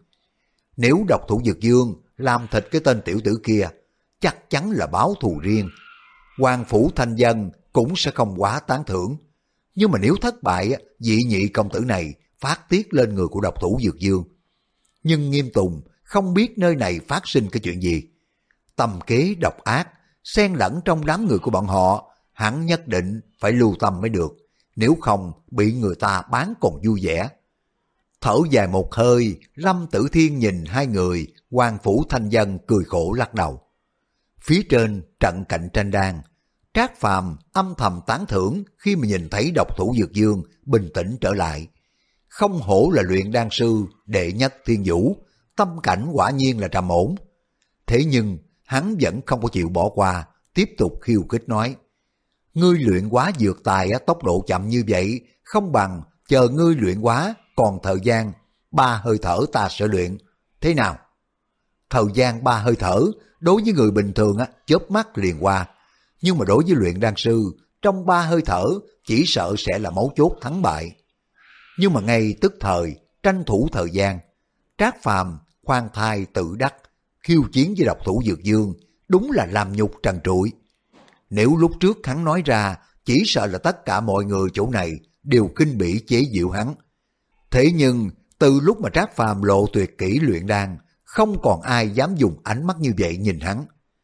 Nếu độc thủ Dược Dương làm thịt cái tên tiểu tử kia, chắc chắn là báo thù riêng. Hoàng Phủ Thanh Dân cũng sẽ không quá tán thưởng. Nhưng mà nếu thất bại, vị nhị công tử này phát tiết lên người của độc thủ Dược Dương. Nhưng Nghiêm Tùng không biết nơi này phát sinh cái chuyện gì. Tâm kế độc ác xen lẫn trong đám người của bọn họ, hắn nhất định phải lưu tâm mới được, nếu không bị người ta bán còn vui vẻ. Thở dài một hơi, Lâm Tử Thiên nhìn hai người, Hoàng Phủ Thanh Dân cười khổ lắc đầu. Phía trên trận cạnh tranh đan, Trác Phàm âm thầm tán thưởng khi mà nhìn thấy độc thủ Dược Dương bình tĩnh trở lại. Không hổ là luyện đan sư đệ nhất thiên vũ, tâm cảnh quả nhiên là trầm ổn. Thế nhưng hắn vẫn không có chịu bỏ qua, tiếp tục khiêu khích nói: ngươi luyện hóa dược tài tốc độ chậm như vậy, không bằng chờ ngươi luyện hóa còn thời gian ba hơi thở ta sẽ luyện, thế nào? Thời gian ba hơi thở đối với người bình thường chớp mắt liền qua, nhưng mà đối với luyện đan sư, trong ba hơi thở chỉ sợ sẽ là mấu chốt thắng bại. Nhưng mà ngay tức thời tranh thủ thời gian, Trác Phàm khoan thai tự đắc khiêu chiến với độc thủ Dược Dương, đúng là làm nhục trần trụi. Nếu lúc trước hắn nói ra, chỉ sợ là tất cả mọi người chỗ này đều kinh bỉ chế giễu hắn. Thế nhưng từ lúc mà Trác Phàm lộ tuyệt kỹ luyện đan, không còn ai dám dùng ánh mắt như vậy nhìn hắn.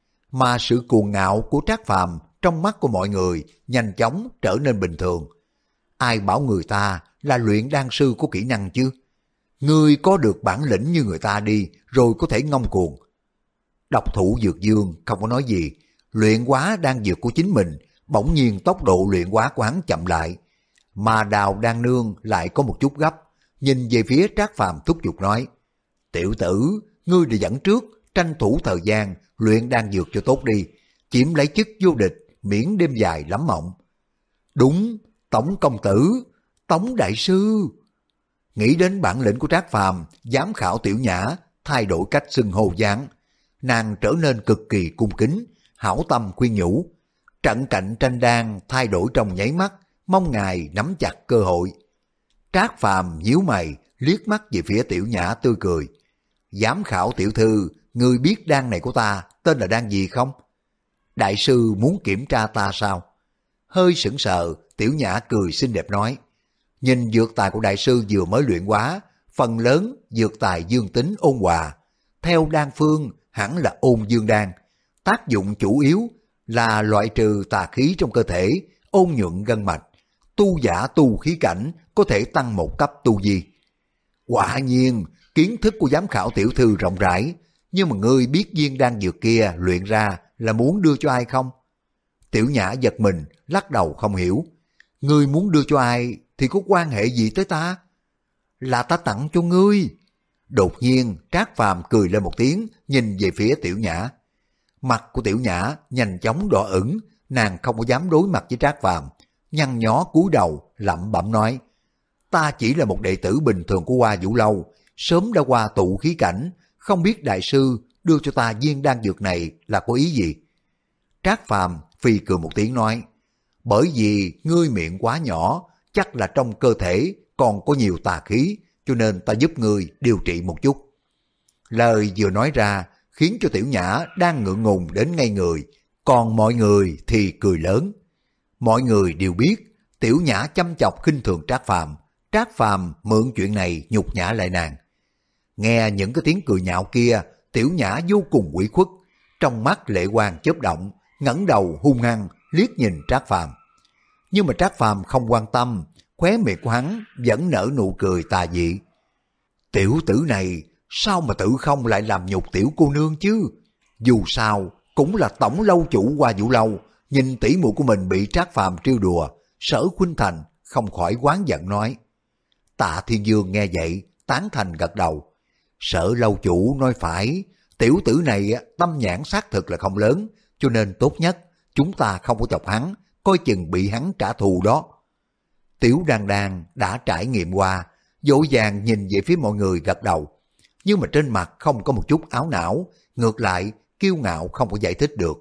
Mà sự cuồng ngạo của Trác Phàm trong mắt của mọi người nhanh chóng trở nên bình thường. Ai bảo người ta là luyện đan sư có kỹ năng chứ? Ngươi có được bản lĩnh như người ta đi, rồi có thể ngông cuồng. Độc thủ Dược Dương không có nói gì, luyện hóa đan dược của chính mình, bỗng nhiên tốc độ luyện hóa của hắn chậm lại. Mà Đào Đan Nương lại có một chút gấp, nhìn về phía Trác Phàm thúc giục nói: tiểu tử, ngươi đã dẫn trước, tranh thủ thời gian, luyện đan dược cho tốt đi, chiếm lấy chức vô địch, miễn đêm dài lắm mộng. Đúng, Tổng công tử, Tống đại sư. Nghĩ đến bản lĩnh của Trác Phàm, giám khảo Tiểu Nhã thay đổi cách xưng hô dáng, nàng trở nên cực kỳ cung kính, hảo tâm khuyên nhủ. Trận cạnh tranh đan thay đổi trong nháy mắt, mong ngài nắm chặt cơ hội. Trác Phàm nhíu mày, liếc mắt về phía Tiểu Nhã tươi cười. Giám khảo tiểu thư, ngươi biết đan này của ta tên là đan gì không? Đại sư muốn kiểm tra ta sao? Hơi sững sờ, Tiểu Nhã cười xinh đẹp nói: nhìn dược tài của đại sư vừa mới luyện hóa, phần lớn dược tài dương tính ôn hòa. Theo đan phương hẳn là ôn dương đan, tác dụng chủ yếu là loại trừ tà khí trong cơ thể, ôn nhuận gân mạch, tu giả tu khí cảnh có thể tăng một cấp tu vi. Quả nhiên kiến thức của giám khảo tiểu thư rộng rãi, nhưng mà ngươi biết viên đan dược kia luyện ra là muốn đưa cho ai không? Tiểu Nhã giật mình, lắc đầu không hiểu. Ngươi muốn đưa cho ai thì có quan hệ gì tới ta? Là ta tặng cho ngươi. Đột nhiên Trác Phàm cười lên một tiếng, nhìn về phía Tiểu Nhã. Mặt của Tiểu Nhã nhanh chóng đỏ ửng, nàng không có dám đối mặt với Trác Phàm, nhăn nhó cúi đầu lẩm bẩm nói: ta chỉ là một đệ tử bình thường của Hoa Vũ Lâu, sớm đã qua tụ khí cảnh, không biết đại sư đưa cho ta viên đan dược này là có ý gì? Trác Phàm phì cười một tiếng nói: bởi vì ngươi miệng quá nhỏ, chắc là trong cơ thể còn có nhiều tà khí, cho nên ta giúp ngươi điều trị một chút. Lời vừa nói ra khiến cho Tiểu Nhã đang ngượng ngùng đến ngây người, còn mọi người thì cười lớn. Mọi người đều biết Tiểu Nhã chăm chọc khinh thường Trác Phàm, Trác Phàm mượn chuyện này nhục nhã lại nàng. Nghe những cái tiếng cười nhạo kia, Tiểu Nhã vô cùng ủy khuất, trong mắt lệ quang chớp động, ngẩng đầu hung hăng liếc nhìn Trác Phàm. Nhưng mà Trác Phàm không quan tâm, khóe miệng của hắn vẫn nở nụ cười tà dị. Tiểu tử này sao mà tự không lại làm nhục tiểu cô nương chứ? Dù sao cũng là tổng lâu chủ Hoa Vũ Lâu, nhìn tỷ muội của mình bị Trác Phàm trêu đùa, Sở Khuynh Thành không khỏi oán giận nói. Tạ Thiên Dương nghe vậy tán thành gật đầu. Sở lâu chủ nói phải, tiểu tử này tâm nhãn xác thực là không lớn, cho nên tốt nhất chúng ta không có chọc hắn, coi chừng bị hắn trả thù đó. Tiểu Đan Đan đã trải nghiệm qua, dỗ dàng nhìn về phía mọi người gật đầu, nhưng mà trên mặt không có một chút áo não, ngược lại kiêu ngạo không có giải thích được.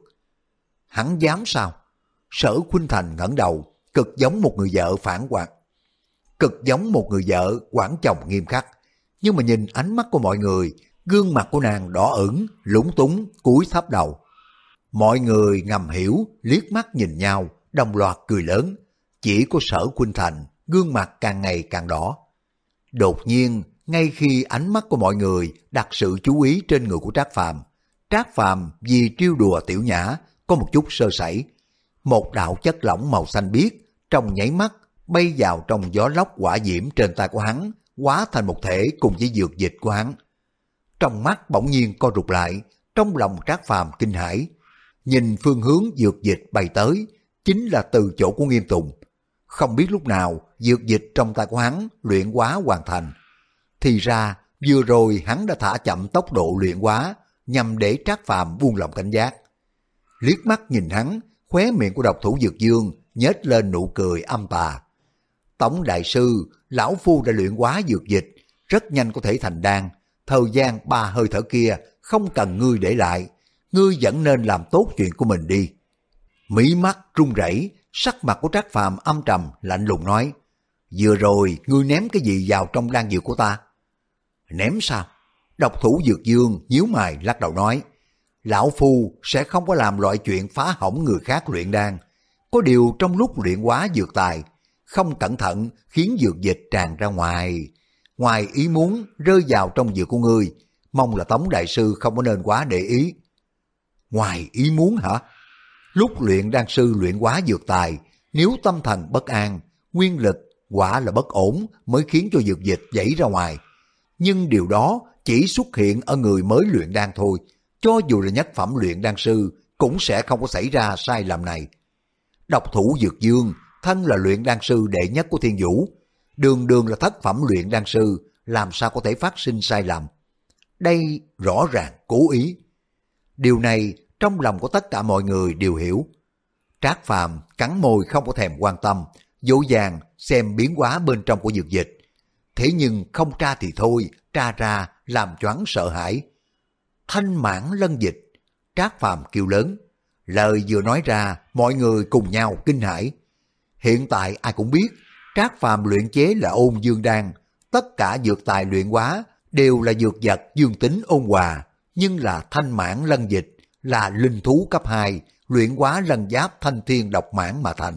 Hắn dám sao? Sở Khuynh Thành ngẩng đầu, cực giống một người vợ phản hoạt, cực giống một người vợ quản chồng nghiêm khắc, nhưng mà nhìn ánh mắt của mọi người, gương mặt của nàng đỏ ửng, lúng túng, cúi thấp đầu. Mọi người ngầm hiểu, liếc mắt nhìn nhau, đồng loạt cười lớn. Chỉ có Sở Khuynh Thành, gương mặt càng ngày càng đỏ. Đột nhiên, ngay khi ánh mắt của mọi người đặt sự chú ý trên người của Trác Phàm, Trác Phàm vì trêu đùa Tiểu Nhã có một chút sơ sẩy. Một đạo chất lỏng màu xanh biếc trong nháy mắt bay vào trong gió lốc hỏa diễm trên tay của hắn, hóa thành một thể cùng với dược dịch của hắn. Trong mắt bỗng nhiên co rụt lại, trong lòng Trác Phàm kinh hãi. Nhìn phương hướng dược dịch bay tới, chính là từ chỗ của Nghiêm Tùng. Không biết lúc nào dược dịch trong tay của hắn luyện hóa hoàn thành. Thì ra vừa rồi hắn đã thả chậm tốc độ luyện hóa nhằm để Trác Phàm buông lòng cảnh giác. Liếc mắt nhìn hắn, khóe miệng của độc thủ Dược Dương nhếch lên nụ cười âm tà. Tổng đại sư, lão phu đã luyện hóa dược dịch, rất nhanh có thể thành đan. Thời gian ba hơi thở kia không cần ngươi để lại, ngươi vẫn nên làm tốt chuyện của mình đi. Mí mắt run rẩy, sắc mặt của Trác Phàm âm trầm lạnh lùng nói: vừa rồi ngươi ném cái gì vào trong đan dược của ta? Ném sao? Độc thủ Dược Dương nhíu mày lắc đầu nói: lão phu sẽ không có làm loại chuyện phá hỏng người khác luyện đan. Có điều trong lúc luyện hóa dược tài, không cẩn thận khiến dược dịch tràn ra ngoài. Ngoài ý muốn rơi vào trong dược của ngươi, mong là Tống đại sư không có nên quá để ý. Ngoài ý muốn hả? Lúc luyện đan sư luyện hóa dược tài, nếu tâm thần bất an, nguyên lực quả là bất ổn mới khiến cho dược dịch chảy ra ngoài. Nhưng điều đó chỉ xuất hiện ở người mới luyện đan thôi, cho dù là nhất phẩm luyện đan sư cũng sẽ không có xảy ra sai lầm này. Độc thủ Dược Dương thân là luyện đan sư đệ nhất của Thiên Vũ, đường đường là thất phẩm luyện đan sư, làm sao có thể phát sinh sai lầm? Đây rõ ràng cố ý. Điều này trong lòng của tất cả mọi người đều hiểu. Trác Phàm cắn môi không có thèm quan tâm, dỗ dàng xem biến hóa bên trong của dược dịch. Thế nhưng không tra thì thôi, tra ra làm choáng sợ hãi. Thanh mãn lân dịch, Trác Phàm kêu lớn. Lời vừa nói ra, mọi người cùng nhau kinh hãi. Hiện tại ai cũng biết, Trác Phàm luyện chế là Ôn Dương Đan, tất cả dược tài luyện hóa đều là dược vật dương tính ôn hòa, nhưng là thanh mãn lân dịch là linh thú cấp hai, luyện hóa lân giáp thanh thiên độc mãn mà thành.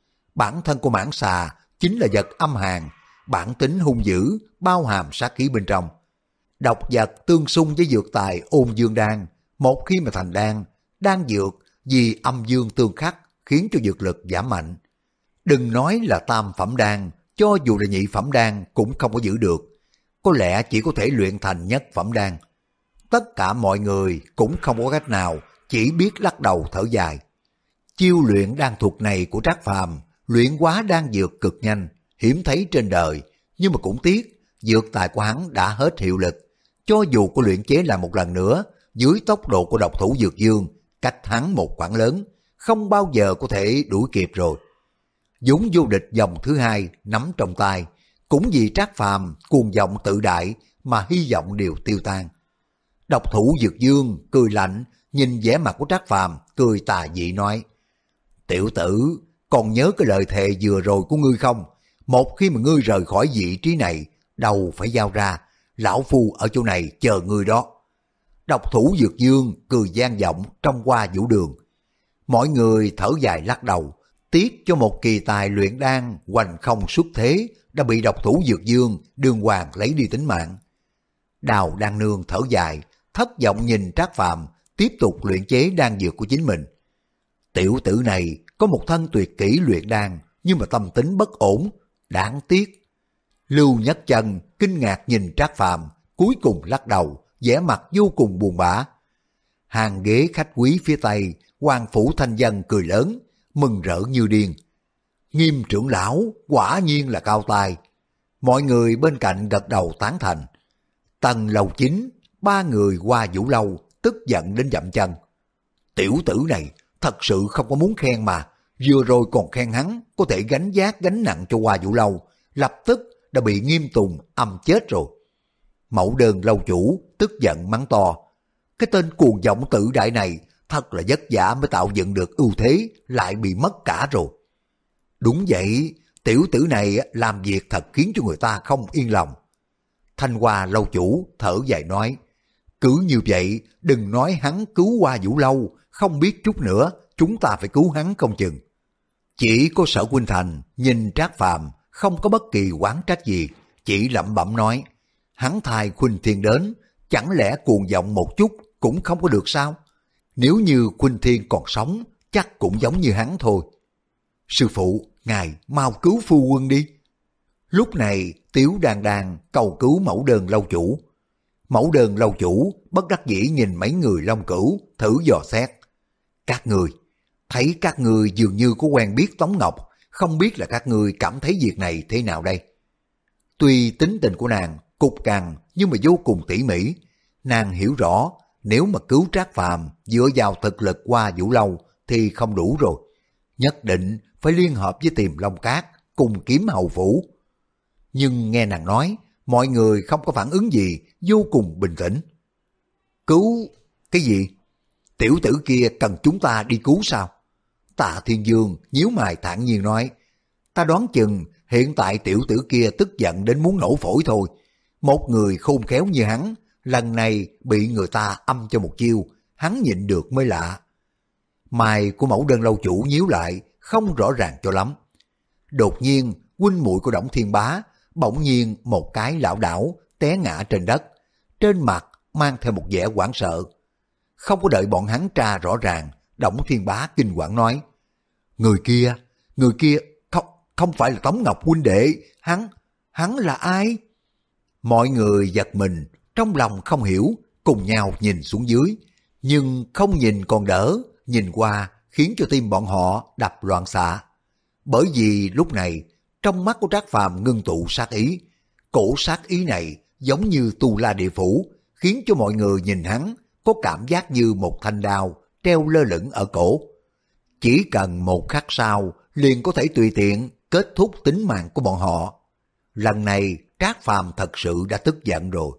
Bản thân của mãn xà chính là vật âm hàn, bản tính hung dữ, bao hàm sát khí bên trong. Độc vật tương xung với dược tài Ôn Dương Đan, một khi mà thành đan, đan dược vì âm dương tương khắc khiến cho dược lực giảm mạnh. Đừng nói là tam phẩm đan, cho dù là nhị phẩm đan cũng không có giữ được, có lẽ chỉ có thể luyện thành nhất phẩm đan. Tất cả mọi người cũng không có cách nào, chỉ biết lắc đầu thở dài. Chiêu luyện đan thuật này của Trác Phàm luyện hóa đan dược cực nhanh, hiếm thấy trên đời, nhưng mà cũng tiếc, dược tài của hắn đã hết hiệu lực. Cho dù có luyện chế lại một lần nữa, dưới tốc độ của độc thủ Dược Dương, cách hắn một khoảng lớn, không bao giờ có thể đuổi kịp rồi. Dũng vô địch dòng thứ hai nắm trong tay, cũng vì Trác Phàm cuồng vọng tự đại mà hy vọng đều tiêu tan. Độc thủ Dược Dương cười lạnh, nhìn vẻ mặt của Trác Phàm cười tà dị nói: Tiểu tử, còn nhớ cái lời thề vừa rồi của ngươi không? Một khi mà ngươi rời khỏi vị trí này, đầu phải giao ra, lão phu ở chỗ này chờ ngươi đó. Độc thủ Dược Dương cười gian vọng trong qua vũ đường. Mọi người thở dài lắc đầu, tiếc cho một kỳ tài luyện đan hoành không xuất thế đã bị độc thủ Dược Dương đường hoàng lấy đi tính mạng. Đào Đan Nương thở dài, thất vọng nhìn Trác Phàm tiếp tục luyện chế đan dược của chính mình. Tiểu tử này có một thân tuyệt kỹ luyện đan, nhưng mà tâm tính bất ổn, đáng tiếc. Lưu Nhất Chân kinh ngạc nhìn Trác Phàm, cuối cùng lắc đầu, vẻ mặt vô cùng buồn bã. Hàng ghế khách quý phía tây, Hoàng phủ Thanh Dân cười lớn, mừng rỡ như điên. Nghiêm trưởng lão quả nhiên là cao tài. Mọi người bên cạnh gật đầu tán thành. Tần Lầu Chính, ba người qua Vũ Lâu tức giận đến dậm chân. Tiểu tử này thật sự không có muốn khen mà, vừa rồi còn khen hắn có thể gánh vác gánh nặng cho Hoa Vũ Lâu, lập tức đã bị Nghiêm Tùng âm chết rồi. Mẫu Đơn lâu chủ tức giận mắng to, cái tên cuồng vọng tự đại này thật là vất vả mới tạo dựng được ưu thế, lại bị mất cả rồi. Đúng vậy, tiểu tử này làm việc thật khiến cho người ta không yên lòng. Thanh Hoa lâu chủ thở dài nói, cứ như vậy đừng nói hắn cứu Hoa Vũ Lâu, không biết chút nữa chúng ta phải cứu hắn không chừng. Chỉ có Sở Huynh Thành nhìn Trác Phàm không có bất kỳ oán trách gì, chỉ lẩm bẩm nói, hắn thai Khuynh Thiên đến, chẳng lẽ cuồng vọng một chút cũng không có được sao? Nếu như Khuynh Thiên còn sống, chắc cũng giống như hắn thôi. Sư phụ, ngài mau cứu phu quân đi. Lúc này Tiếu Đan Đan cầu cứu Mẫu Đơn lâu chủ. Mẫu Đơn lâu chủ bất đắc dĩ nhìn mấy người Long Cửu, thử dò xét. Các người, thấy các người dường như có quen biết Tống Ngọc, không biết là các người cảm thấy việc này thế nào đây? Tuy tính tình của nàng cục cằn nhưng mà vô cùng tỉ mỉ, nàng hiểu rõ nếu mà cứu Trác Phàm dựa vào thực lực qua Vũ Lâu thì không đủ rồi, nhất định phải liên hợp với Tiềm Long Cát cùng kiếm hầu phủ. Nhưng nghe nàng nói, mọi người không có phản ứng gì, vô cùng bình tĩnh. Cứu cái gì? Tiểu tử kia cần chúng ta đi cứu sao? Tạ Thiên Dương nhíu mày thản nhiên nói, ta đoán chừng hiện tại tiểu tử kia tức giận đến muốn nổ phổi thôi. Một người khôn khéo như hắn, lần này bị người ta âm cho một chiêu, hắn nhịn được mới lạ. Mày của Mẫu Đơn lâu chủ nhíu lại, không rõ ràng cho lắm. Đột nhiên, huynh muội của Đổng Thiên Bá bỗng nhiên một cái lảo đảo té ngã trên đất, trên mặt mang theo một vẻ hoảng sợ. Không có đợi bọn hắn tra rõ ràng, Đổng Thiên Bá kinh hoàng nói, người kia, người kia không, không phải là Tống Ngọc huynh đệ, hắn, hắn là ai? Mọi người giật mình, trong lòng không hiểu, cùng nhau nhìn xuống dưới, nhưng không nhìn còn đỡ, nhìn qua khiến cho tim bọn họ đập loạn xạ. Bởi vì lúc này, trong mắt của Trác Phàm ngưng tụ sát ý, cổ sát ý này giống như tu la địa phủ, khiến cho mọi người nhìn hắn có cảm giác như một thanh đao treo lơ lửng ở cổ. Chỉ cần một khắc sau liền có thể tùy tiện kết thúc tính mạng của bọn họ. Lần này Trác Phàm thật sự đã tức giận rồi.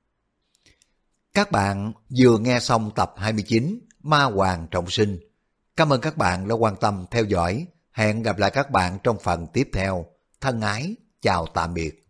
Các bạn vừa nghe xong tập hai mươi chín Ma Hoàng Trọng Sinh. Cảm ơn các bạn đã quan tâm theo dõi. Hẹn gặp lại các bạn trong phần tiếp theo. Thân ái, chào tạm biệt.